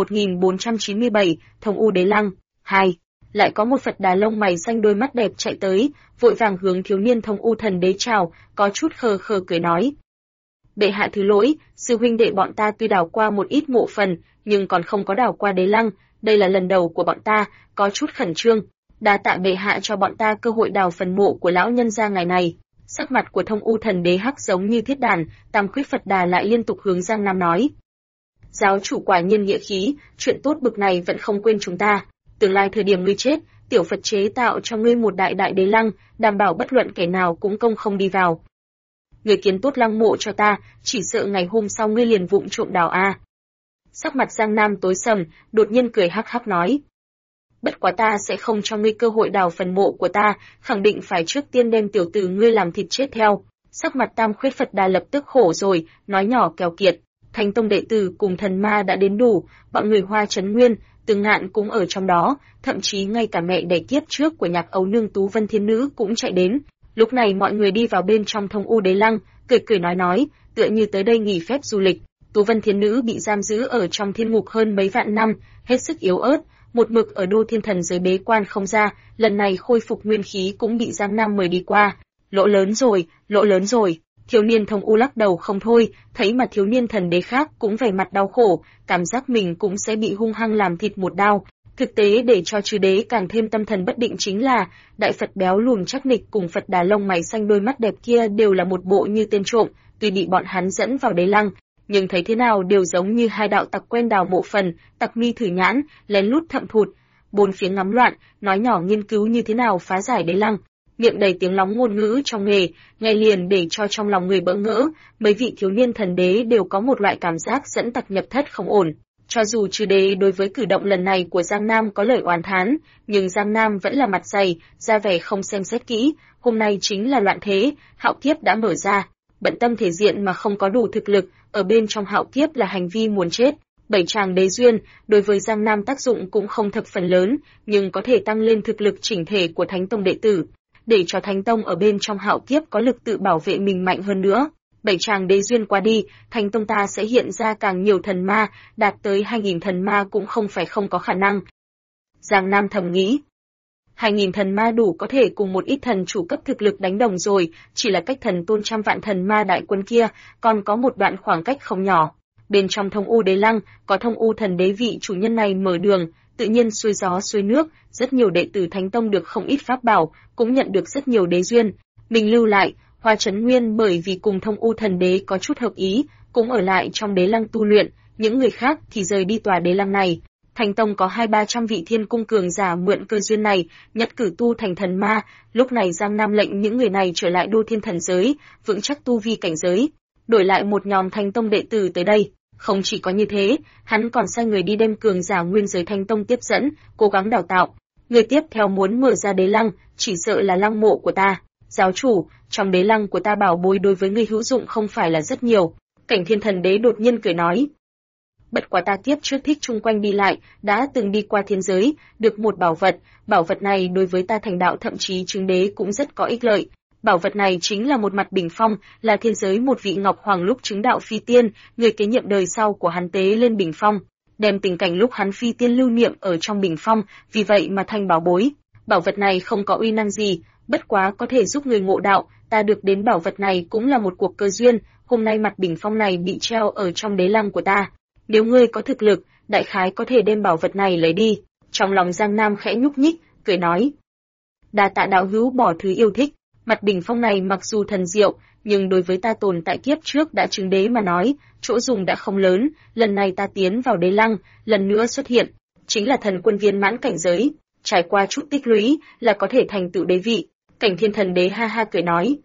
1497, Thông U đế lăng 2. Lại có một Phật đà lông mày xanh đôi mắt đẹp chạy tới, vội vàng hướng thiếu niên Thông U thần đế chào, có chút khờ khờ cười nói. Bệ hạ thứ lỗi, sư huynh đệ bọn ta tuy đào qua một ít mộ phần, nhưng còn không có đào qua đế lăng, đây là lần đầu của bọn ta, có chút khẩn trương. Đa tạ bệ hạ cho bọn ta cơ hội đào phần mộ của lão nhân gia ngày này. Sắc mặt của Thông U thần đế hắc giống như thiết đàn, Tam Khuyết Phật Đà lại liên tục hướng Giang Nam nói. Giáo chủ quả nhiên nghĩa khí, chuyện tốt bực này vẫn không quên chúng ta. Tương lai thời điểm ngươi chết, tiểu Phật chế tạo cho ngươi một đại đại đế lăng, đảm bảo bất luận kẻ nào cũng công không đi vào. Ngươi kiến tốt lăng mộ cho ta, chỉ sợ ngày hôm sau ngươi liền vụng trộm đào a. Sắc mặt Giang Nam tối sầm, đột nhiên cười hắc hắc nói. Bất quá ta sẽ không cho ngươi cơ hội đào phần mộ của ta, khẳng định phải trước tiên đem tiểu tử ngươi làm thịt chết theo. Sắc mặt Tam Khuyết Phật Đà lập tức khổ rồi, nói nhỏ kèo kiệt. Thánh tông đệ tử cùng thần ma đã đến đủ, bọn người Hoa Trấn Nguyên, Từ Ngạn cũng ở trong đó, thậm chí ngay cả mẹ đẻ kiếp trước của Nhạc Ấu Nương Tú Vân Thiên Nữ cũng chạy đến. Lúc này mọi người đi vào bên trong Thông U đế lăng, cười cười nói, tựa như tới đây nghỉ phép du lịch. Tú Vân Thiên Nữ bị giam giữ ở trong thiên ngục hơn mấy vạn năm, hết sức yếu ớt, một mực ở Đô Thiên Thần giới bế quan không ra, lần này khôi phục nguyên khí cũng bị Giang Nam mời đi qua. Lỗ lớn rồi. Thiếu niên Thông U lắc đầu không thôi, thấy mà thiếu niên thần đế khác cũng vẻ mặt đau khổ, cảm giác mình cũng sẽ bị hung hăng làm thịt một đao. Thực tế để cho chư đế càng thêm tâm thần bất định chính là, đại Phật béo lùn chắc nịch cùng Phật đà lông mày xanh đôi mắt đẹp kia đều là một bộ như tên trộm, tuy bị bọn hắn dẫn vào đế lăng, nhưng thấy thế nào đều giống như hai đạo tặc quen đào mộ phần, tặc mi thử nhãn, lén lút thậm thụt, bốn phía ngắm loạn, nói nhỏ nghiên cứu như thế nào phá giải đế lăng. Miệng đầy tiếng lóng ngôn ngữ trong nghề, nghe liền để cho trong lòng người bỡ ngỡ, mấy vị thiếu niên thần đế đều có một loại cảm giác dẫn tặc nhập thất không ổn. Cho dù chư đế đối với cử động lần này của Giang Nam có lời oán thán, nhưng Giang Nam vẫn là mặt dày, ra vẻ không xem xét kỹ, hôm nay chính là loạn thế, hạo kiếp đã mở ra, bận tâm thể diện mà không có đủ thực lực, ở bên trong hạo kiếp là hành vi muốn chết. 7 tràng đế duyên, đối với Giang Nam tác dụng cũng không thập phần lớn, nhưng có thể tăng lên thực lực chỉnh thể của Thánh Tông đệ tử. để cho Thánh Tông ở bên trong hạo kiếp có lực tự bảo vệ mình mạnh hơn nữa. 7 tràng đế duyên qua đi, Thánh Tông ta sẽ hiện ra càng nhiều thần ma, đạt tới 2000 thần ma cũng không phải không có khả năng. Giang Nam thầm nghĩ. 2000 thần ma đủ có thể cùng một ít thần chủ cấp thực lực đánh đồng rồi, chỉ là cách thần tôn trăm vạn thần ma đại quân kia, còn có một đoạn khoảng cách không nhỏ. Bên trong Thông U Đế Lăng, có Thông U thần đế vị chủ nhân này mở đường, tự nhiên xuôi gió xuôi nước, rất nhiều đệ tử Thánh Tông được không ít pháp bảo, cũng nhận được rất nhiều đế duyên. Mình lưu lại, Hoa Chấn Nguyên bởi vì cùng Thông U thần đế có chút hợp ý, cũng ở lại trong đế lăng tu luyện, những người khác thì rời đi tòa đế lăng này. Thánh Tông có 200-300 vị thiên cung cường giả mượn cơ duyên này, nhất cử tu thành thần ma, lúc này Giang Nam lệnh những người này trở lại Đô Thiên thần giới, vững chắc tu vi cảnh giới, đổi lại một nhóm Thánh Tông đệ tử tới đây. Không chỉ có như thế, hắn còn sai người đi đem cường giả nguyên giới Thánh Tông tiếp dẫn, cố gắng đào tạo. Người tiếp theo muốn mở ra đế lăng, chỉ sợ là lăng mộ của ta. Giáo chủ, trong đế lăng của ta bảo bối đối với người hữu dụng không phải là rất nhiều. Cảnh Thiên thần đế đột nhiên cười nói. Bất quá ta kiếp trước thích chung quanh đi lại, đã từng đi qua thiên giới, được một bảo vật này đối với ta thành đạo thậm chí chứng đế cũng rất có ích lợi. Bảo vật này chính là một mặt bình phong, là thiên giới một vị Ngọc Hoàng lúc chứng đạo phi tiên, người kế nhiệm đời sau của hắn tế lên bình phong, đem tình cảnh lúc hắn phi tiên lưu niệm ở trong bình phong, vì vậy mà thành bảo bối. Bảo vật này không có uy năng gì, bất quá có thể giúp người ngộ đạo, ta được đến bảo vật này cũng là một cuộc cơ duyên, hôm nay mặt bình phong này bị treo ở trong đế lăng của ta. Nếu ngươi có thực lực, đại khái có thể đem bảo vật này lấy đi. Trong lòng Giang Nam khẽ nhúc nhích, cười nói. Đa tạ đạo hữu bỏ thứ yêu thích, mặt bình phong này mặc dù thần diệu, nhưng đối với ta tồn tại kiếp trước đã chứng đế mà nói, chỗ dùng đã không lớn, lần này ta tiến vào đế lăng, lần nữa xuất hiện, chính là thần quân viên mãn cảnh giới, trải qua chút tích lũy là có thể thành tựu đế vị. Cảnh Thiên thần đế ha ha cười nói.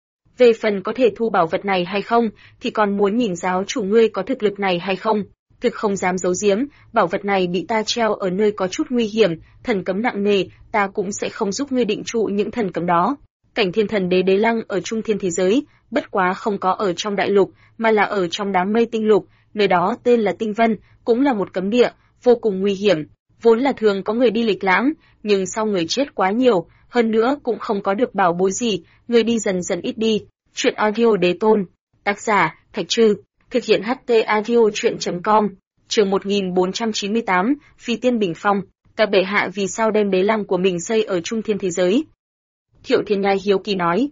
Về phần có thể thu bảo vật này hay không, thì còn muốn nhìn giáo chủ ngươi có thực lực này hay không. Thực không dám giấu giếm, bảo vật này bị ta treo ở nơi có chút nguy hiểm, thần cấm nặng nề, ta cũng sẽ không giúp ngươi định trụ những thần cấm đó. Cảnh Thiên thần đế đế lăng ở trung thiên thế giới, bất quá không có ở trong đại lục, mà là ở trong đám mây tinh lục, nơi đó tên là Tinh Vân, cũng là một cấm địa, vô cùng nguy hiểm. Vốn là thường có người đi lịch lãm, nhưng sau người chết quá nhiều, hơn nữa cũng không có được bảo bối gì, người đi dần dần ít đi. Chuyện audio đế tôn, tác giả Thạch Trư, thực hiện HT audio truyện.com, chương 1498, Phi Tiên Bình Phong, các bệ hạ vì sao đem đế lăng của mình xây ở trung thiên thế giới? Thiệu Thiên Nhai hiếu kỳ nói,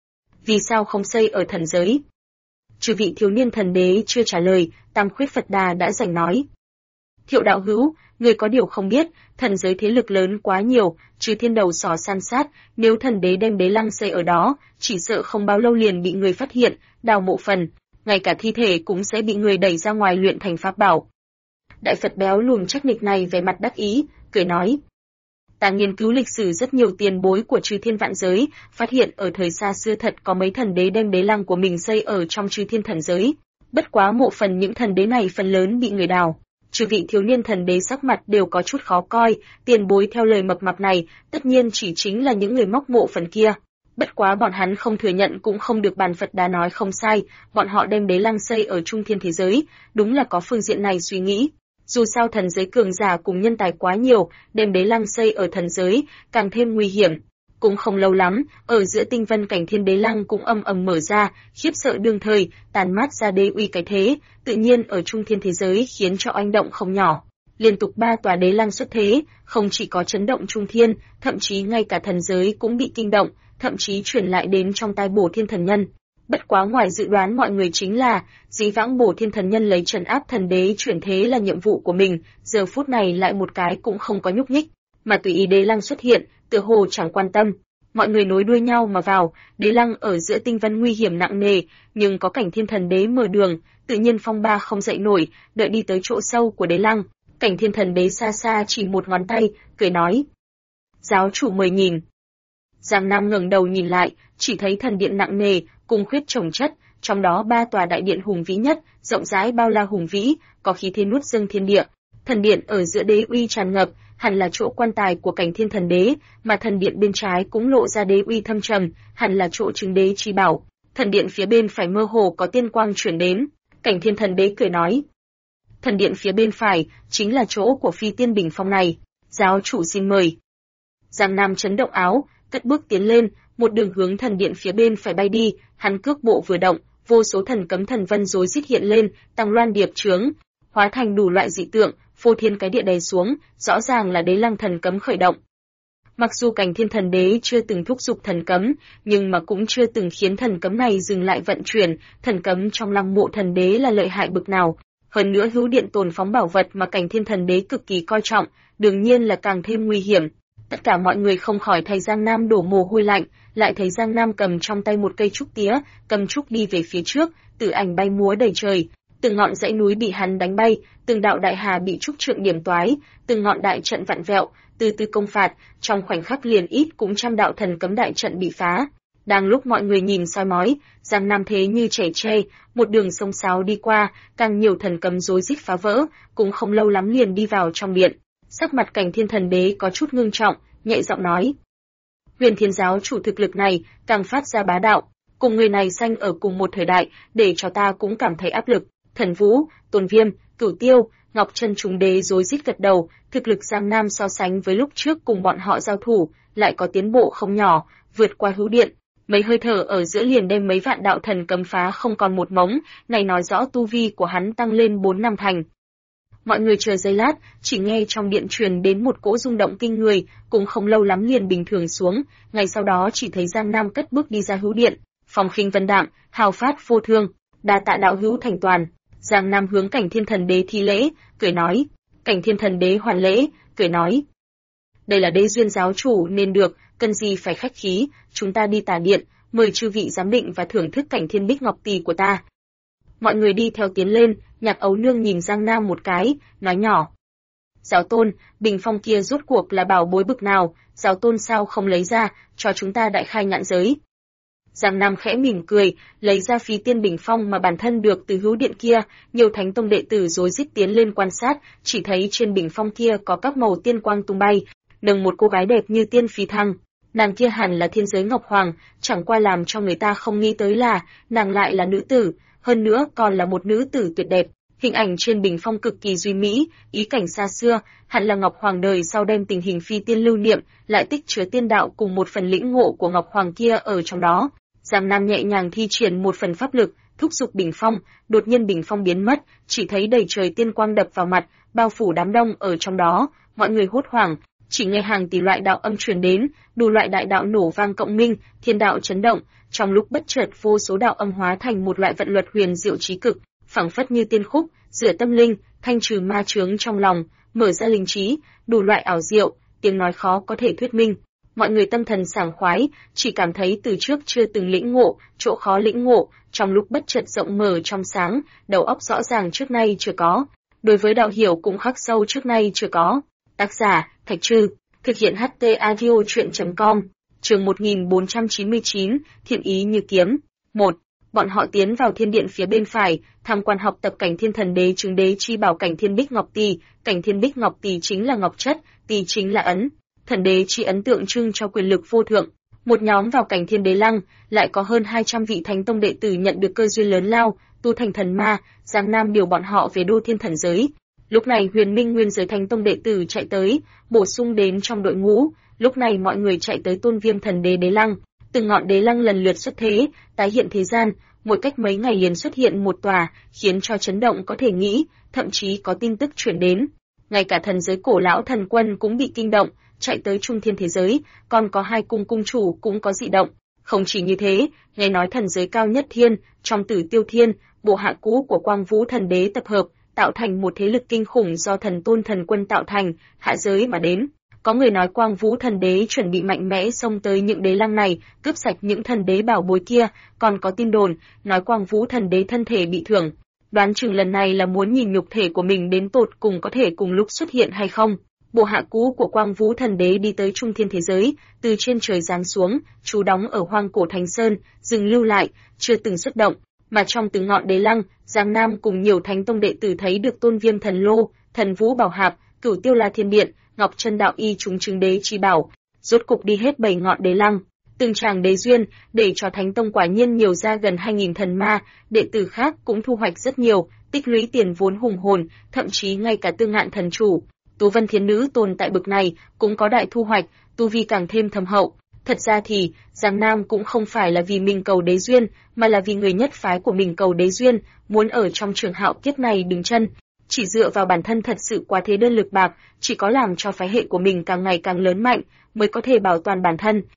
vì sao không xây ở thần giới? Chư vị thiếu niên thần đế chưa trả lời, Tam Khuyết Phật Đà đã giành nói. Thiệu đạo hữu, người có điều không biết, thần giới thế lực lớn quá nhiều, trừ thiên đầu sỏ san sát, nếu thần đế đem đế lăng xây ở đó, chỉ sợ không bao lâu liền bị người phát hiện, đào mộ phần, ngay cả thi thể cũng sẽ bị người đẩy ra ngoài luyện thành pháp bảo. Đại Phật béo lùn chắc nịch này về mặt đắc ý, cười nói. Ta nghiên cứu lịch sử rất nhiều tiền bối của chư thiên vạn giới, phát hiện ở thời xa xưa thật có mấy thần đế đem đế lăng của mình xây ở trong chư thiên thần giới. Bất quá mộ phần những thần đế này phần lớn bị người đào. Chư vị thiếu niên thần đế sắc mặt đều có chút khó coi, tiền bối theo lời mập mạp này, tất nhiên chỉ chính là những người móc mộ phần kia. Bất quá bọn hắn không thừa nhận cũng không được, bàn Phật đã nói không sai, bọn họ đem đế lăng xây ở trung thiên thế giới, đúng là có phương diện này suy nghĩ. Dù sao thần giới cường giả cùng nhân tài quá nhiều, đem đế lăng xây ở thần giới, càng thêm nguy hiểm. Cũng không lâu lắm, ở giữa tinh vân cảnh thiên đế lăng cũng âm ầm mở ra, khiếp sợ đương thời, tàn mát ra đế uy cái thế, tự nhiên ở trung thiên thế giới khiến cho oanh động không nhỏ. Liên tục 3 tòa đế lăng xuất thế, không chỉ có chấn động trung thiên, thậm chí ngay cả thần giới cũng bị kinh động, thậm chí truyền lại đến trong tai Bổ Thiên thần nhân. Bất quá ngoài dự đoán mọi người chính là, dĩ vãng Bổ Thiên thần nhân lấy trấn áp thần đế chuyển thế là nhiệm vụ của mình, giờ phút này lại một cái cũng không có nhúc nhích, mà tùy ý đế lăng xuất hiện, tựa hồ chẳng quan tâm. Mọi người nối đuôi nhau mà vào, đế lăng ở giữa tinh vân nguy hiểm nặng nề, nhưng có Cảnh Thiên thần đế mở đường, tự nhiên phong ba không dậy nổi, đợi đi tới chỗ sâu của đế lăng, Cảnh Thiên thần đế xa xa chỉ một ngón tay, cười nói: "Giáo chủ 10.000." Giang Nam ngẩng đầu nhìn lại, chỉ thấy thần điện nặng nề, cung khuyết chồng chất, trong đó 3 tòa đại điện hùng vĩ nhất, rộng rãi bao la hùng vĩ, có khí thế nuốt dâng thiên địa. Thần điện ở giữa đế uy tràn ngập, hẳn là chỗ quan tài của Cảnh Thiên thần đế, mà thần điện bên trái cũng lộ ra đế uy thâm trầm, hẳn là chỗ chứng đế chi bảo. Thần điện phía bên phải mơ hồ có tiên quang chuyển đến. Cảnh Thiên thần đế cười nói: "Thần điện phía bên phải chính là chỗ của Phi Tiên Bình Phong này, giáo chủ xin mời." Giang Nam chấn động áo, cất bước tiến lên, một đường hướng thần điện phía bên phải bay đi, hắn cước bộ vừa động, vô số thần cấm thần vân rối rít hiện lên, tăng loan điệp chướng, hóa thành đủ loại dị tượng, phô thiên cái địa đầy xuống, rõ ràng là Đế Lăng thần cấm khởi động. Mặc dù Cảnh Thiên Thần Đế chưa từng thúc giục thần cấm, nhưng mà cũng chưa từng khiến thần cấm này dừng lại vận chuyển, thần cấm trong Lăng Mộ Thần Đế là lợi hại bực nào. Hơn nữa hữu điện tồn phóng bảo vật mà Cảnh Thiên Thần Đế cực kỳ coi trọng, đương nhiên là càng thêm nguy hiểm. Tất cả mọi người không khỏi thấy Giang Nam đổ mồ hôi lạnh, lại thấy Giang Nam cầm trong tay một cây trúc tía, cầm trúc đi về phía trước, tử ảnh bay múa đầy trời, từng ngọn dãy núi bị hắn đánh bay, từng đạo đại hà bị trúc trượng điểm toái, từng ngọn đại trận vặn vẹo, từ từ công phạt, trong khoảnh khắc liền ít cũng trăm đạo thần cấm đại trận bị phá. Đang lúc mọi người nhìn soi mói, Giang Nam thế như trẻ tre, một đường sông sáo đi qua, càng nhiều thần cấm rối rít phá vỡ, cũng không lâu lắm liền đi vào trong điện. Sắc mặt Cảnh Thiên Thần Đế có chút ngưng trọng, nhẹ giọng nói: Huyền Thiên giáo chủ thực lực này càng phát ra bá đạo, cùng người này sanh ở cùng một thời đại, để cho ta cũng cảm thấy áp lực. Thần Vũ, Tôn Viêm, Cửu Tiêu, Ngọc Chân chúng đế rối rít gật đầu, thực lực Giang Nam so sánh với lúc trước cùng bọn họ giao thủ, lại có tiến bộ không nhỏ, vượt qua hữu điện. Mấy hơi thở ở giữa liền đem mấy vạn đạo thần cấm phá không còn một mống, này nói rõ tu vi của hắn tăng lên 4 năm thành. Mọi người chờ giây lát, chỉ nghe trong điện truyền đến một cỗ rung động kinh người, cũng không lâu lắm liền bình thường xuống, ngay sau đó chỉ thấy Giang Nam cất bước đi ra hữu điện, phong khinh vân đạm, hào phát vô thương, đa tạ đạo hữu thành toàn. Giang Nam hướng Cảnh Thiên Thần Đế thi lễ, cười nói. Cảnh Thiên Thần Đế hoàn lễ, cười nói: Đây là Đế duyên giáo chủ nên được, cần gì phải khách khí, chúng ta đi tả điện, mời chư vị giám định và thưởng thức cảnh thiên bích ngọc tỷ của ta. Mọi người đi theo tiến lên, Nhạc Ấu Nương nhìn Giang Nam một cái, nói nhỏ: Giáo tôn, bình phong kia rốt cuộc là bảo bối bực nào, giáo tôn sao không lấy ra, cho chúng ta đại khai nhãn giới. Giang Nam khẽ mỉm cười, lấy ra phí tiên bình phong mà bản thân được từ hữu điện kia, nhiều thánh tông đệ tử rối rít tiến lên quan sát, chỉ thấy trên bình phong kia có các màu tiên quang tung bay, nâng một cô gái đẹp như tiên phi thăng. Nàng kia hẳn là Thiên Giới Ngọc Hoàng, chẳng qua làm cho người ta không nghĩ tới là nàng lại là nữ tử, hơn nữa còn là một nữ tử tuyệt đẹp. Hình ảnh trên bình phong cực kỳ duy mỹ, ý cảnh xa xưa, hẳn là Ngọc Hoàng đời sau đem tình hình phi tiên lưu niệm, lại tích chứa tiên đạo cùng một phần lĩnh ngộ của Ngọc Hoàng kia ở trong đó. Giang Nam nhẹ nhàng thi triển một phần pháp lực, thúc giục bình phong, đột nhiên bình phong biến mất, chỉ thấy đầy trời tiên quang đập vào mặt, bao phủ đám đông ở trong đó, mọi người hốt hoảng, chỉ nghe hàng tỷ loại đạo âm truyền đến, đủ loại đại đạo nổ vang cộng minh, thiên đạo chấn động, trong lúc bất chợt vô số đạo âm hóa thành một loại vận luật huyền diệu trí cực, phảng phất như tiên khúc, rửa tâm linh, thanh trừ ma chướng trong lòng, mở ra linh trí, đủ loại ảo diệu, tiếng nói khó có thể thuyết minh. Mọi người tâm thần sảng khoái, chỉ cảm thấy từ trước chưa từng lĩnh ngộ, chỗ khó lĩnh ngộ, trong lúc bất chợt rộng mở trong sáng, đầu óc rõ ràng trước nay chưa có, đối với đạo hiểu cũng khắc sâu trước nay chưa có. Tác giả: Thạch Trư, thực hiện HT Audio truyện.com, chương 1499, thiện ý như kiếm. 1. Bọn họ tiến vào thiên điện phía bên phải, tham quan học tập Cảnh Thiên Thần Đế chứng đế chi bảo Cảnh Thiên Bích Ngọc Tỷ. Cảnh Thiên Bích Ngọc Tỷ chính là ngọc chất, tỷ chính là ấn. Thần đế chi ấn tượng trưng cho quyền lực vô thượng. Một nhóm vào Cảnh Thiên Đế Lăng, lại có hơn 200 vị thánh tông đệ tử nhận được cơ duyên lớn lao, tu thành thần ma. Giang Nam điều bọn họ về đô thiên thần giới. Lúc này Huyền Minh Nguyên giới thánh tông đệ tử chạy tới, bổ sung đến trong đội ngũ. Lúc này mọi người chạy tới Tôn Viêm Thần Đế Đế Lăng, từng ngọn đế lăng lần lượt xuất thế, tái hiện thế gian. Mỗi cách mấy ngày liền xuất hiện một tòa, khiến cho chấn động có thể nghĩ, thậm chí có tin tức truyền đến. Ngay cả thần giới cổ lão thần quân cũng bị kinh động, chạy tới trung thiên thế giới, còn có hai cung cung chủ cũng có dị động. Không chỉ như thế, nghe nói thần giới cao nhất thiên, trong Tử Tiêu Thiên, bộ hạ cũ của Quang Vũ Thần Đế tập hợp, tạo thành một thế lực kinh khủng do thần tôn thần quân tạo thành, hạ giới mà đến. Có người nói Quang Vũ Thần Đế chuẩn bị mạnh mẽ xông tới những đế lăng này, cướp sạch những thần đế bảo bối kia, còn có tin đồn nói Quang Vũ Thần Đế thân thể bị thương. Đoán chừng lần này là muốn nhìn nhục thể của mình đến tột cùng có thể cùng lúc xuất hiện hay không. Bộ hạ cũ của Quang Vũ Thần Đế đi tới trung thiên thế giới, từ trên trời giáng xuống, trú đóng ở Hoang Cổ Thành Sơn, dừng lưu lại, chưa từng xuất động. Mà trong từng ngọn đế lăng, Giang Nam cùng nhiều thánh tông đệ tử thấy được Tôn Viêm Thần Lô, Thần Vũ Bảo Hạp, Cửu Tiêu La Thiên Điện, Ngọc Chân Đạo Y chúng chứng đế chi bảo, rốt cục đi hết 7 ngọn đế lăng. Từng tràng đế duyên, để cho thánh tông quả nhiên nhiều ra gần 2000 thần ma, đệ tử khác cũng thu hoạch rất nhiều, tích lũy tiền vốn hùng hồn, thậm chí ngay cả Tương Ngạn thần chủ, Tú Vân Thiên Nữ tồn tại bực này cũng có đại thu hoạch, tu vi càng thêm thâm hậu. Thật ra thì, Giang Nam cũng không phải là vì mình cầu đế duyên, mà là vì người nhất phái của mình cầu đế duyên, muốn ở trong trường hạo kiếp này đứng chân. Chỉ dựa vào bản thân thật sự quá thế đơn lực bạc, chỉ có làm cho phái hệ của mình càng ngày càng lớn mạnh, mới có thể bảo toàn bản thân.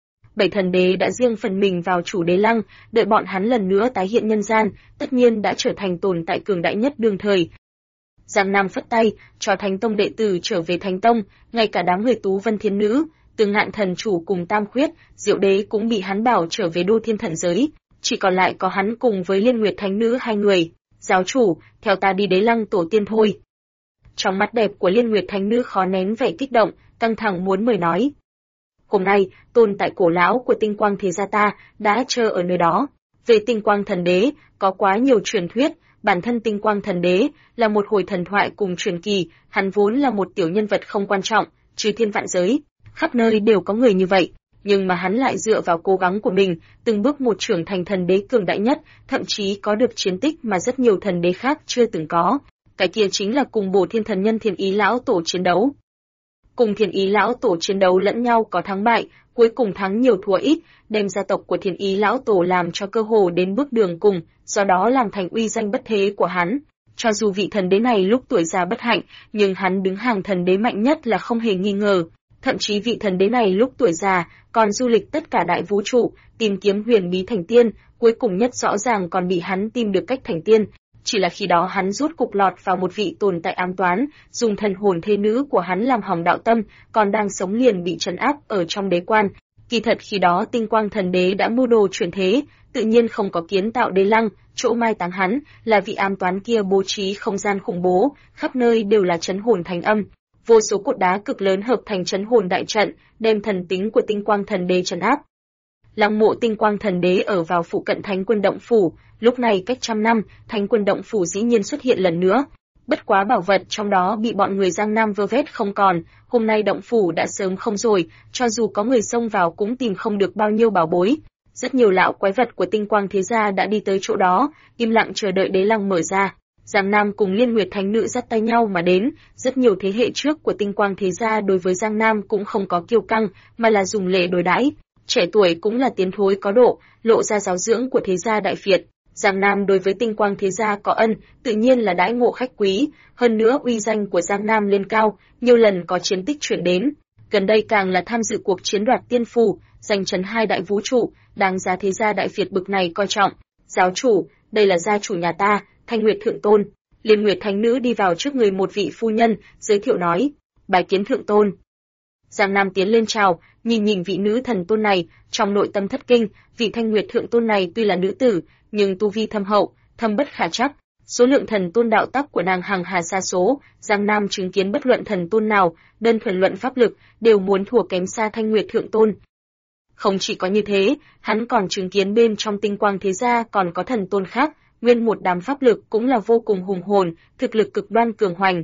7 thần đế đã riêng phần mình vào chủ đế lăng, đợi bọn hắn lần nữa tái hiện nhân gian, tất nhiên đã trở thành tồn tại cường đại nhất đương thời. Giang Nam phất tay, cho Thánh Tông đệ tử trở về Thánh Tông, ngay cả đám người Tú Vân Thiên Nữ, Từ Ngạn Thần Chủ cùng Tam Khuyết, Diệu Đế cũng bị hắn bảo trở về Đô Thiên Thần Giới, chỉ còn lại có hắn cùng với Liên Nguyệt Thánh Nữ hai người. Giáo chủ, theo ta đi đế lăng tổ tiên thôi. Trong mắt đẹp của Liên Nguyệt Thánh Nữ khó nén vẻ kích động, căng thẳng muốn mời nói. Hôm nay, tồn tại cổ lão của tinh quang thế gia ta đã chờ ở nơi đó. Về tinh quang thần đế, có quá nhiều truyền thuyết, bản thân tinh quang thần đế là một hồi thần thoại cùng truyền kỳ, hắn vốn là một tiểu nhân vật không quan trọng, trừ thiên vạn giới, khắp nơi đều có người như vậy, nhưng mà hắn lại dựa vào cố gắng của mình, từng bước một trưởng thành thần đế cường đại nhất, thậm chí có được chiến tích mà rất nhiều thần đế khác chưa từng có. Cái kia chính là cùng Bổ Thiên Thần Nhân Thiên Ý Lão Tổ chiến đấu. Cùng Thiên Ý Lão Tổ chiến đấu lẫn nhau có thắng bại, cuối cùng thắng nhiều thua ít, đem gia tộc của Thiên Ý Lão Tổ làm cho cơ hồ đến bước đường cùng, do đó làm thành uy danh bất thế của hắn. Cho dù vị thần đế này lúc tuổi già bất hạnh, nhưng hắn đứng hàng thần đế mạnh nhất là không hề nghi ngờ. Thậm chí vị thần đế này lúc tuổi già còn du lịch tất cả đại vũ trụ, tìm kiếm huyền bí thành tiên, cuối cùng nhất rõ ràng còn bị hắn tìm được cách thành tiên. Chỉ là khi đó hắn rút cục lọt vào một vị tồn tại ám toán, dùng thần hồn thê nữ của hắn làm hỏng đạo tâm, còn đang sống liền bị trấn áp ở trong đế quan. Kỳ thật khi đó tinh quang thần đế đã mưu đồ chuyển thế, tự nhiên không có kiến tạo đế lăng, chỗ mai táng hắn là vị ám toán kia bố trí không gian khủng bố, khắp nơi đều là trấn hồn thành âm. Vô số cột đá cực lớn hợp thành trấn hồn đại trận, đem thần tính của tinh quang thần đế trấn áp. Lăng mộ tinh quang thần đế ở vào phụ cận Thánh Quân Động Phủ, lúc này cách trăm năm, Thánh Quân Động Phủ dĩ nhiên xuất hiện lần nữa. Bất quá bảo vật trong đó bị bọn người Giang Nam vơ vét không còn, hôm nay Động Phủ đã sớm không rồi, cho dù có người xông vào cũng tìm không được bao nhiêu bảo bối. Rất nhiều lão quái vật của tinh quang thế gia đã đi tới chỗ đó, im lặng chờ đợi đế lăng mở ra. Giang Nam cùng Liên Nguyệt Thánh Nữ dắt tay nhau mà đến, rất nhiều thế hệ trước của tinh quang thế gia đối với Giang Nam cũng không có kiêu căng, mà là dùng lễ đối đãi. Trẻ tuổi cũng là tiến thối có độ, lộ ra giáo dưỡng của thế gia Đại Việt. Giang Nam đối với tinh quang thế gia có ân, tự nhiên là đãi ngộ khách quý, hơn nữa uy danh của Giang Nam lên cao, nhiều lần có chiến tích chuyển đến. Gần đây càng là tham dự cuộc chiến đoạt tiên phù, giành trấn hai đại vũ trụ, đáng giá thế gia Đại Việt bực này coi trọng. Giáo chủ, đây là gia chủ nhà ta, Thanh Nguyệt Thượng Tôn. Liên Nguyệt Thánh Nữ đi vào trước người một vị phu nhân, giới thiệu nói, bái kiến Thượng Tôn. Giang Nam tiến lên chào, nhìn vị nữ thần tôn này, trong nội tâm thất kinh, vị Thanh Nguyệt Thượng Tôn này tuy là nữ tử, nhưng tu vi thâm hậu, thâm bất khả trắc. Số lượng thần tôn đạo tắc của nàng hàng hà sa số, Giang Nam chứng kiến bất luận thần tôn nào, đơn thuần luận pháp lực, đều muốn thua kém xa Thanh Nguyệt Thượng Tôn. Không chỉ có như thế, hắn còn chứng kiến bên trong tinh quang thế gia còn có thần tôn khác, nguyên một đám pháp lực cũng là vô cùng hùng hồn, thực lực cực đoan cường hoành.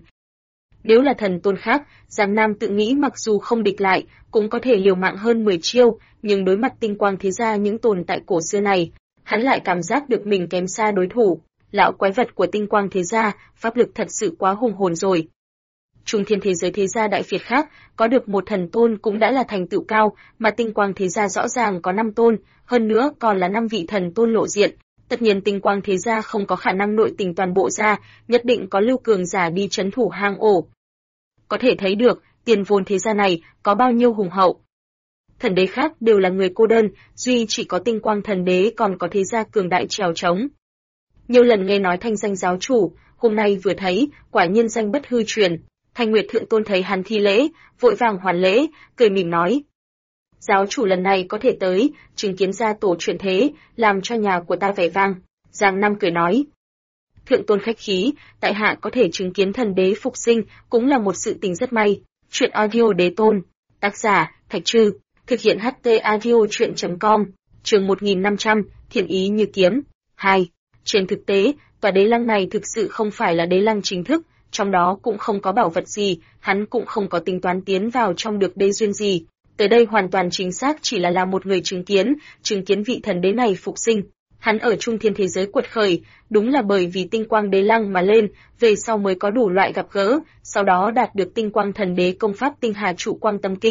Nếu là thần tôn khác, Giang Nam tự nghĩ mặc dù không địch lại, cũng có thể liều mạng hơn 10 chiêu, nhưng đối mặt tinh quang thế gia những tồn tại cổ xưa này, hắn lại cảm giác được mình kém xa đối thủ. Lão quái vật của tinh quang thế gia, pháp lực thật sự quá hùng hồn rồi. Trung thiên thế giới thế gia Đại Việt khác, có được một thần tôn cũng đã là thành tựu cao, mà tinh quang thế gia rõ ràng có 5 tôn, hơn nữa còn là 5 vị thần tôn lộ diện. Tất nhiên tinh quang thế gia không có khả năng nội tình toàn bộ ra, nhất định có lưu cường giả đi trấn thủ hang ổ. Có thể thấy được, tiền vốn thế gia này có bao nhiêu hùng hậu. Thần đế khác đều là người cô đơn, duy chỉ có tinh quang thần đế còn có thế gia cường đại trèo trống. Nhiều lần nghe nói thanh danh giáo chủ, hôm nay vừa thấy, quả nhiên danh bất hư truyền. Thanh Nguyệt Thượng Tôn thấy hắn thi lễ, vội vàng hoàn lễ, cười mỉm nói. Giáo chủ lần này có thể tới, chứng kiến gia tổ chuyển thế, làm cho nhà của ta vẻ vang. Giang Nam cười nói. Thượng Tôn khách khí, tại hạ có thể chứng kiến thần đế phục sinh, cũng là một sự tình rất may. Chuyện audio đế tôn. Tác giả, Thạch Trư. Thực hiện HT audio chuyện.com. Chương 1500, Thiện ý như kiếm. 2. Trên thực tế, tòa đế lăng này thực sự không phải là đế lăng chính thức, trong đó cũng không có bảo vật gì, hắn cũng không có tính toán tiến vào trong được đế duyên gì. Tới đây hoàn toàn chính xác chỉ là một người chứng kiến vị thần đế này phục sinh. Hắn ở trung thiên thế giới quật khởi, đúng là bởi vì tinh quang đế lăng mà lên, về sau mới có đủ loại gặp gỡ, sau đó đạt được tinh quang thần đế công pháp tinh hà trụ quang tâm kinh.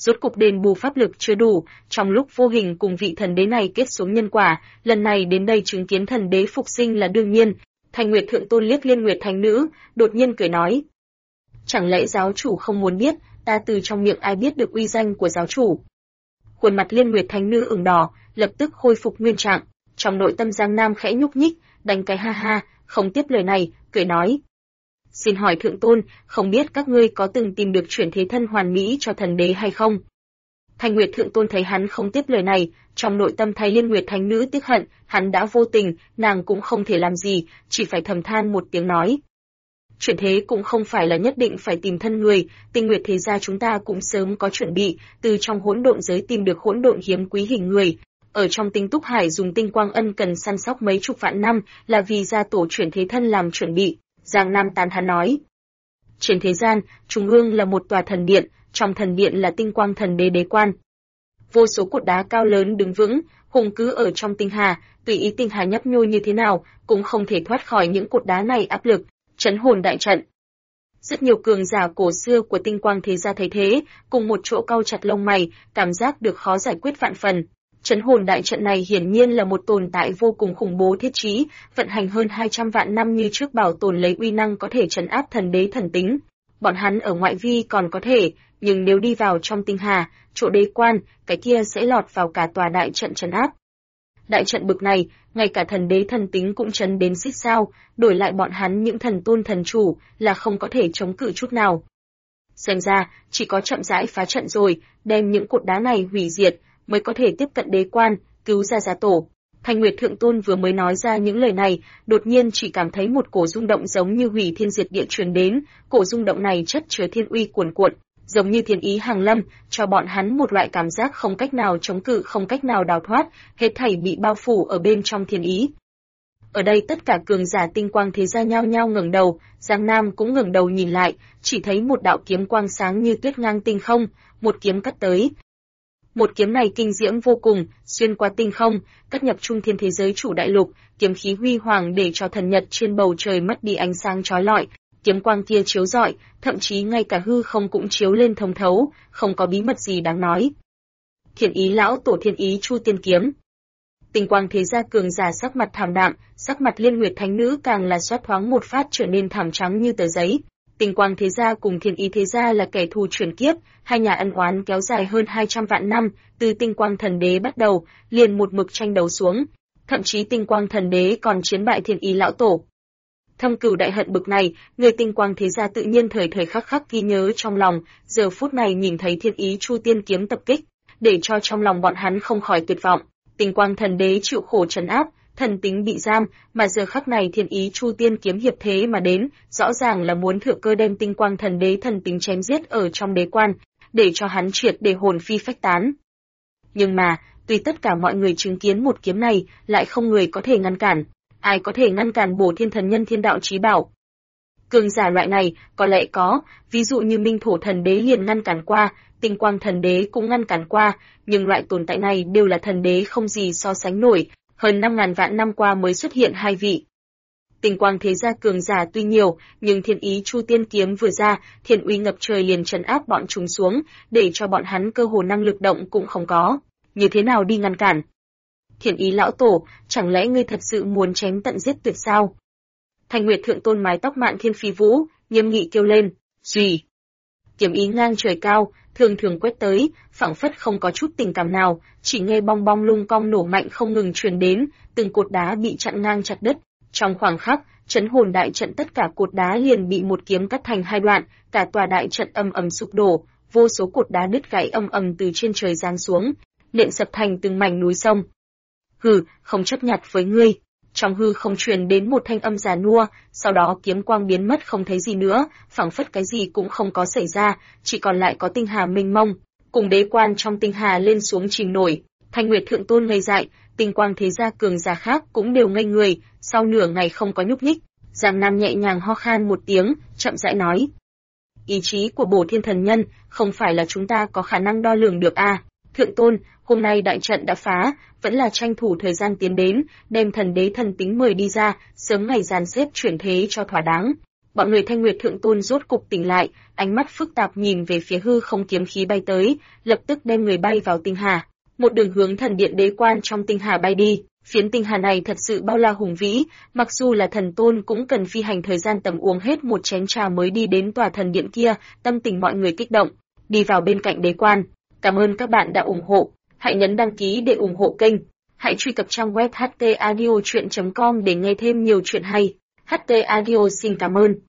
Rốt cục đền bù pháp lực chưa đủ, trong lúc vô hình cùng vị thần đế này kết xuống nhân quả, lần này đến đây chứng kiến thần đế phục sinh là đương nhiên. Thanh Nguyệt Thượng Tôn liếc Liên Nguyệt Thánh Nữ, đột nhiên cười nói: "Chẳng lẽ giáo chủ không muốn biết, ta từ trong miệng ai biết được uy danh của giáo chủ?" Khuôn mặt Liên Nguyệt Thánh Nữ ửng đỏ, lập tức khôi phục nguyên trạng, trong nội tâm Giang Nam khẽ nhúc nhích, đánh cái ha ha, không tiếp lời này, cười nói: "Xin hỏi Thượng Tôn, không biết các ngươi có từng tìm được chuyển thế thân hoàn mỹ cho thần đế hay không?" Thanh Nguyệt Thượng Tôn thấy hắn không tiếp lời này, trong nội tâm thay Liên Nguyệt Thánh Nữ tiếc hận, hắn đã vô tình, nàng cũng không thể làm gì, chỉ phải thầm than một tiếng nói: "Chuyển thế cũng không phải là nhất định phải tìm thân người, Tinh Nguyệt thế gia chúng ta cũng sớm có chuẩn bị, từ trong hỗn độn giới tìm được hỗn độn hiếm quý hình người, ở trong Tinh Túc Hải dùng tinh quang ân cần săn sóc mấy chục vạn năm, là vì gia tổ chuyển thế thân làm chuẩn bị." Giang Nam tán thán nói: "Trên thế gian, trung ương là một tòa thần điện, trong thần điện là tinh quang thần đế đế quan. Vô số cột đá cao lớn đứng vững, hùng cứ ở trong tinh hà, tùy ý tinh hà nhấp nhô như thế nào, cũng không thể thoát khỏi những cột đá này áp lực, trấn hồn đại trận." Rất nhiều cường giả cổ xưa của tinh quang thế gia thấy thế, cùng một chỗ cau chặt lông mày, cảm giác được khó giải quyết vạn phần. Trấn hồn đại trận này hiển nhiên là một tồn tại vô cùng khủng bố thiết trí, vận hành hơn 200 vạn năm như trước bảo tồn lấy uy năng có thể trấn áp thần đế thần tính. Bọn hắn ở ngoại vi còn có thể, nhưng nếu đi vào trong tinh hà, chỗ đế quan, cái kia sẽ lọt vào cả tòa đại trận trấn áp. Đại trận bực này, ngay cả thần đế thần tính cũng trấn đến xích sao, đổi lại bọn hắn những thần tôn thần chủ là không có thể chống cự chút nào. Xem ra, chỉ có chậm rãi phá trận rồi, đem những cột đá này hủy diệt, mới có thể tiếp cận đế quan, cứu ra gia tổ. Thanh Nguyệt Thượng Tôn vừa mới nói ra những lời này, đột nhiên chỉ cảm thấy một cổ rung động giống như hủy thiên diệt địa truyền đến, cổ rung động này chất chứa thiên uy cuồn cuộn, giống như thiên ý hàng lâm, cho bọn hắn một loại cảm giác không cách nào chống cự, không cách nào đào thoát, hết thảy bị bao phủ ở bên trong thiên ý. Ở đây tất cả cường giả tinh quang thế gia nhao nhao ngẩng đầu, Giang Nam cũng ngẩng đầu nhìn lại, chỉ thấy một đạo kiếm quang sáng như tuyết ngang tinh không, một kiếm cắt tới. Một kiếm này kinh diễm vô cùng, xuyên qua tinh không, cắt nhập trung thiên thế giới chủ đại lục, kiếm khí huy hoàng để cho thần nhật trên bầu trời mất đi ánh sáng chói lọi, kiếm quang kia chiếu rọi, thậm chí ngay cả hư không cũng chiếu lên thông thấu, không có bí mật gì đáng nói. Thiên ý lão tổ, thiên ý chu tiên kiếm. Tinh quang thế gia cường giả sắc mặt thảm đạm, sắc mặt Liên Nguyệt Thánh Nữ càng là xoát thoáng một phát trở nên thảm trắng như tờ giấy. Tinh quang thế gia cùng thiên ý thế gia là kẻ thù chuyển kiếp, hai nhà ân oán kéo dài hơn 200 vạn năm, từ tinh quang thần đế bắt đầu, liền một mực tranh đấu xuống. Thậm chí tinh quang thần đế còn chiến bại thiên ý lão tổ. Thâm cửu đại hận bực này, người tinh quang thế gia tự nhiên thời thời khắc khắc ghi nhớ trong lòng, giờ phút này nhìn thấy thiên ý chu tiên kiếm tập kích, để cho trong lòng bọn hắn không khỏi tuyệt vọng. Tinh quang thần đế chịu khổ trấn áp, thần tính bị giam, mà giờ khắc này thiên ý chu tiên kiếm hiệp thế mà đến, rõ ràng là muốn thừa cơ đem tinh quang thần đế thần tính chém giết ở trong đế quan, để cho hắn triệt để hồn phi phách tán. Nhưng mà, tuy tất cả mọi người chứng kiến một kiếm này, lại không người có thể ngăn cản. Ai có thể ngăn cản Bổ Thiên Thần Nhân Thiên Đạo Chí Bảo? Cường giả loại này, có lẽ có, ví dụ như Minh Thổ Thần Đế liền ngăn cản qua, Tinh Quang Thần Đế cũng ngăn cản qua, nhưng loại tồn tại này đều là thần đế không gì so sánh nổi, hơn 5.000 vạn năm qua mới xuất hiện hai vị. Tinh Quang thế gia cường giả tuy nhiều, nhưng thiên ý chu tiên kiếm vừa ra, thiên uy ngập trời liền trấn áp bọn chúng xuống, để cho bọn hắn cơ hồ năng lực động cũng không có. Như thế nào đi ngăn cản? Thiên ý lão tổ, chẳng lẽ ngươi thật sự muốn chém tận giết tuyệt sao? Thanh Nguyệt Thượng Tôn mái tóc mạn thiên phi vũ, nghiêm nghị kêu lên, "Gì?" Kiếm ý ngang trời cao, thường thường quét tới, phảng phất không có chút tình cảm nào, chỉ nghe bong bong lung cong nổ mạnh không ngừng truyền đến, từng cột đá bị chặn ngang chặt đứt. Trong khoảng khắc, trấn hồn đại trận tất cả cột đá liền bị một kiếm cắt thành hai đoạn, cả tòa đại trận ầm ầm sụp đổ, vô số cột đá đứt gãy ầm ầm từ trên trời giáng xuống, nện sập thành từng mảnh núi sông. "Hừ, không chấp nhặt với ngươi." Trong hư không truyền đến một thanh âm già nua, sau đó kiếm quang biến mất không thấy gì nữa, phảng phất cái gì cũng không có xảy ra, chỉ còn lại có tinh hà mênh mông, cùng đế quan trong tinh hà lên xuống chìm nổi. Thanh Nguyệt Thượng Tôn ngây dại, tinh quang thế gia cường giả khác cũng đều ngây người, sau nửa ngày không có nhúc nhích. Giang Nam nhẹ nhàng ho khan một tiếng, chậm rãi nói: "Ý chí của Bổ Thiên Thần Nhân không phải là chúng ta có khả năng đo lường được a. Thượng Tôn, hôm nay đại trận đã phá, vẫn là tranh thủ thời gian tiến đến, đem thần đế thần tính mời đi ra, sớm ngày dàn xếp chuyển thế cho thỏa đáng." Bọn người Thanh Nguyệt Thượng Tôn rốt cục tỉnh lại, ánh mắt phức tạp nhìn về phía hư không kiếm khí bay tới, lập tức đem người bay vào tinh hà. Một đường hướng thần điện đế quan trong tinh hà bay đi. Phiến tinh hà này thật sự bao la hùng vĩ, mặc dù là thần tôn cũng cần phi hành thời gian tầm uống hết một chén trà mới đi đến tòa thần điện kia. Tâm tình mọi người kích động, đi vào bên cạnh đế quan. Cảm ơn các bạn đã ủng hộ, hãy nhấn đăng ký để ủng hộ kênh. Hãy truy cập trang web htaudio.com để nghe thêm nhiều chuyện hay. HT Audio xin cảm ơn.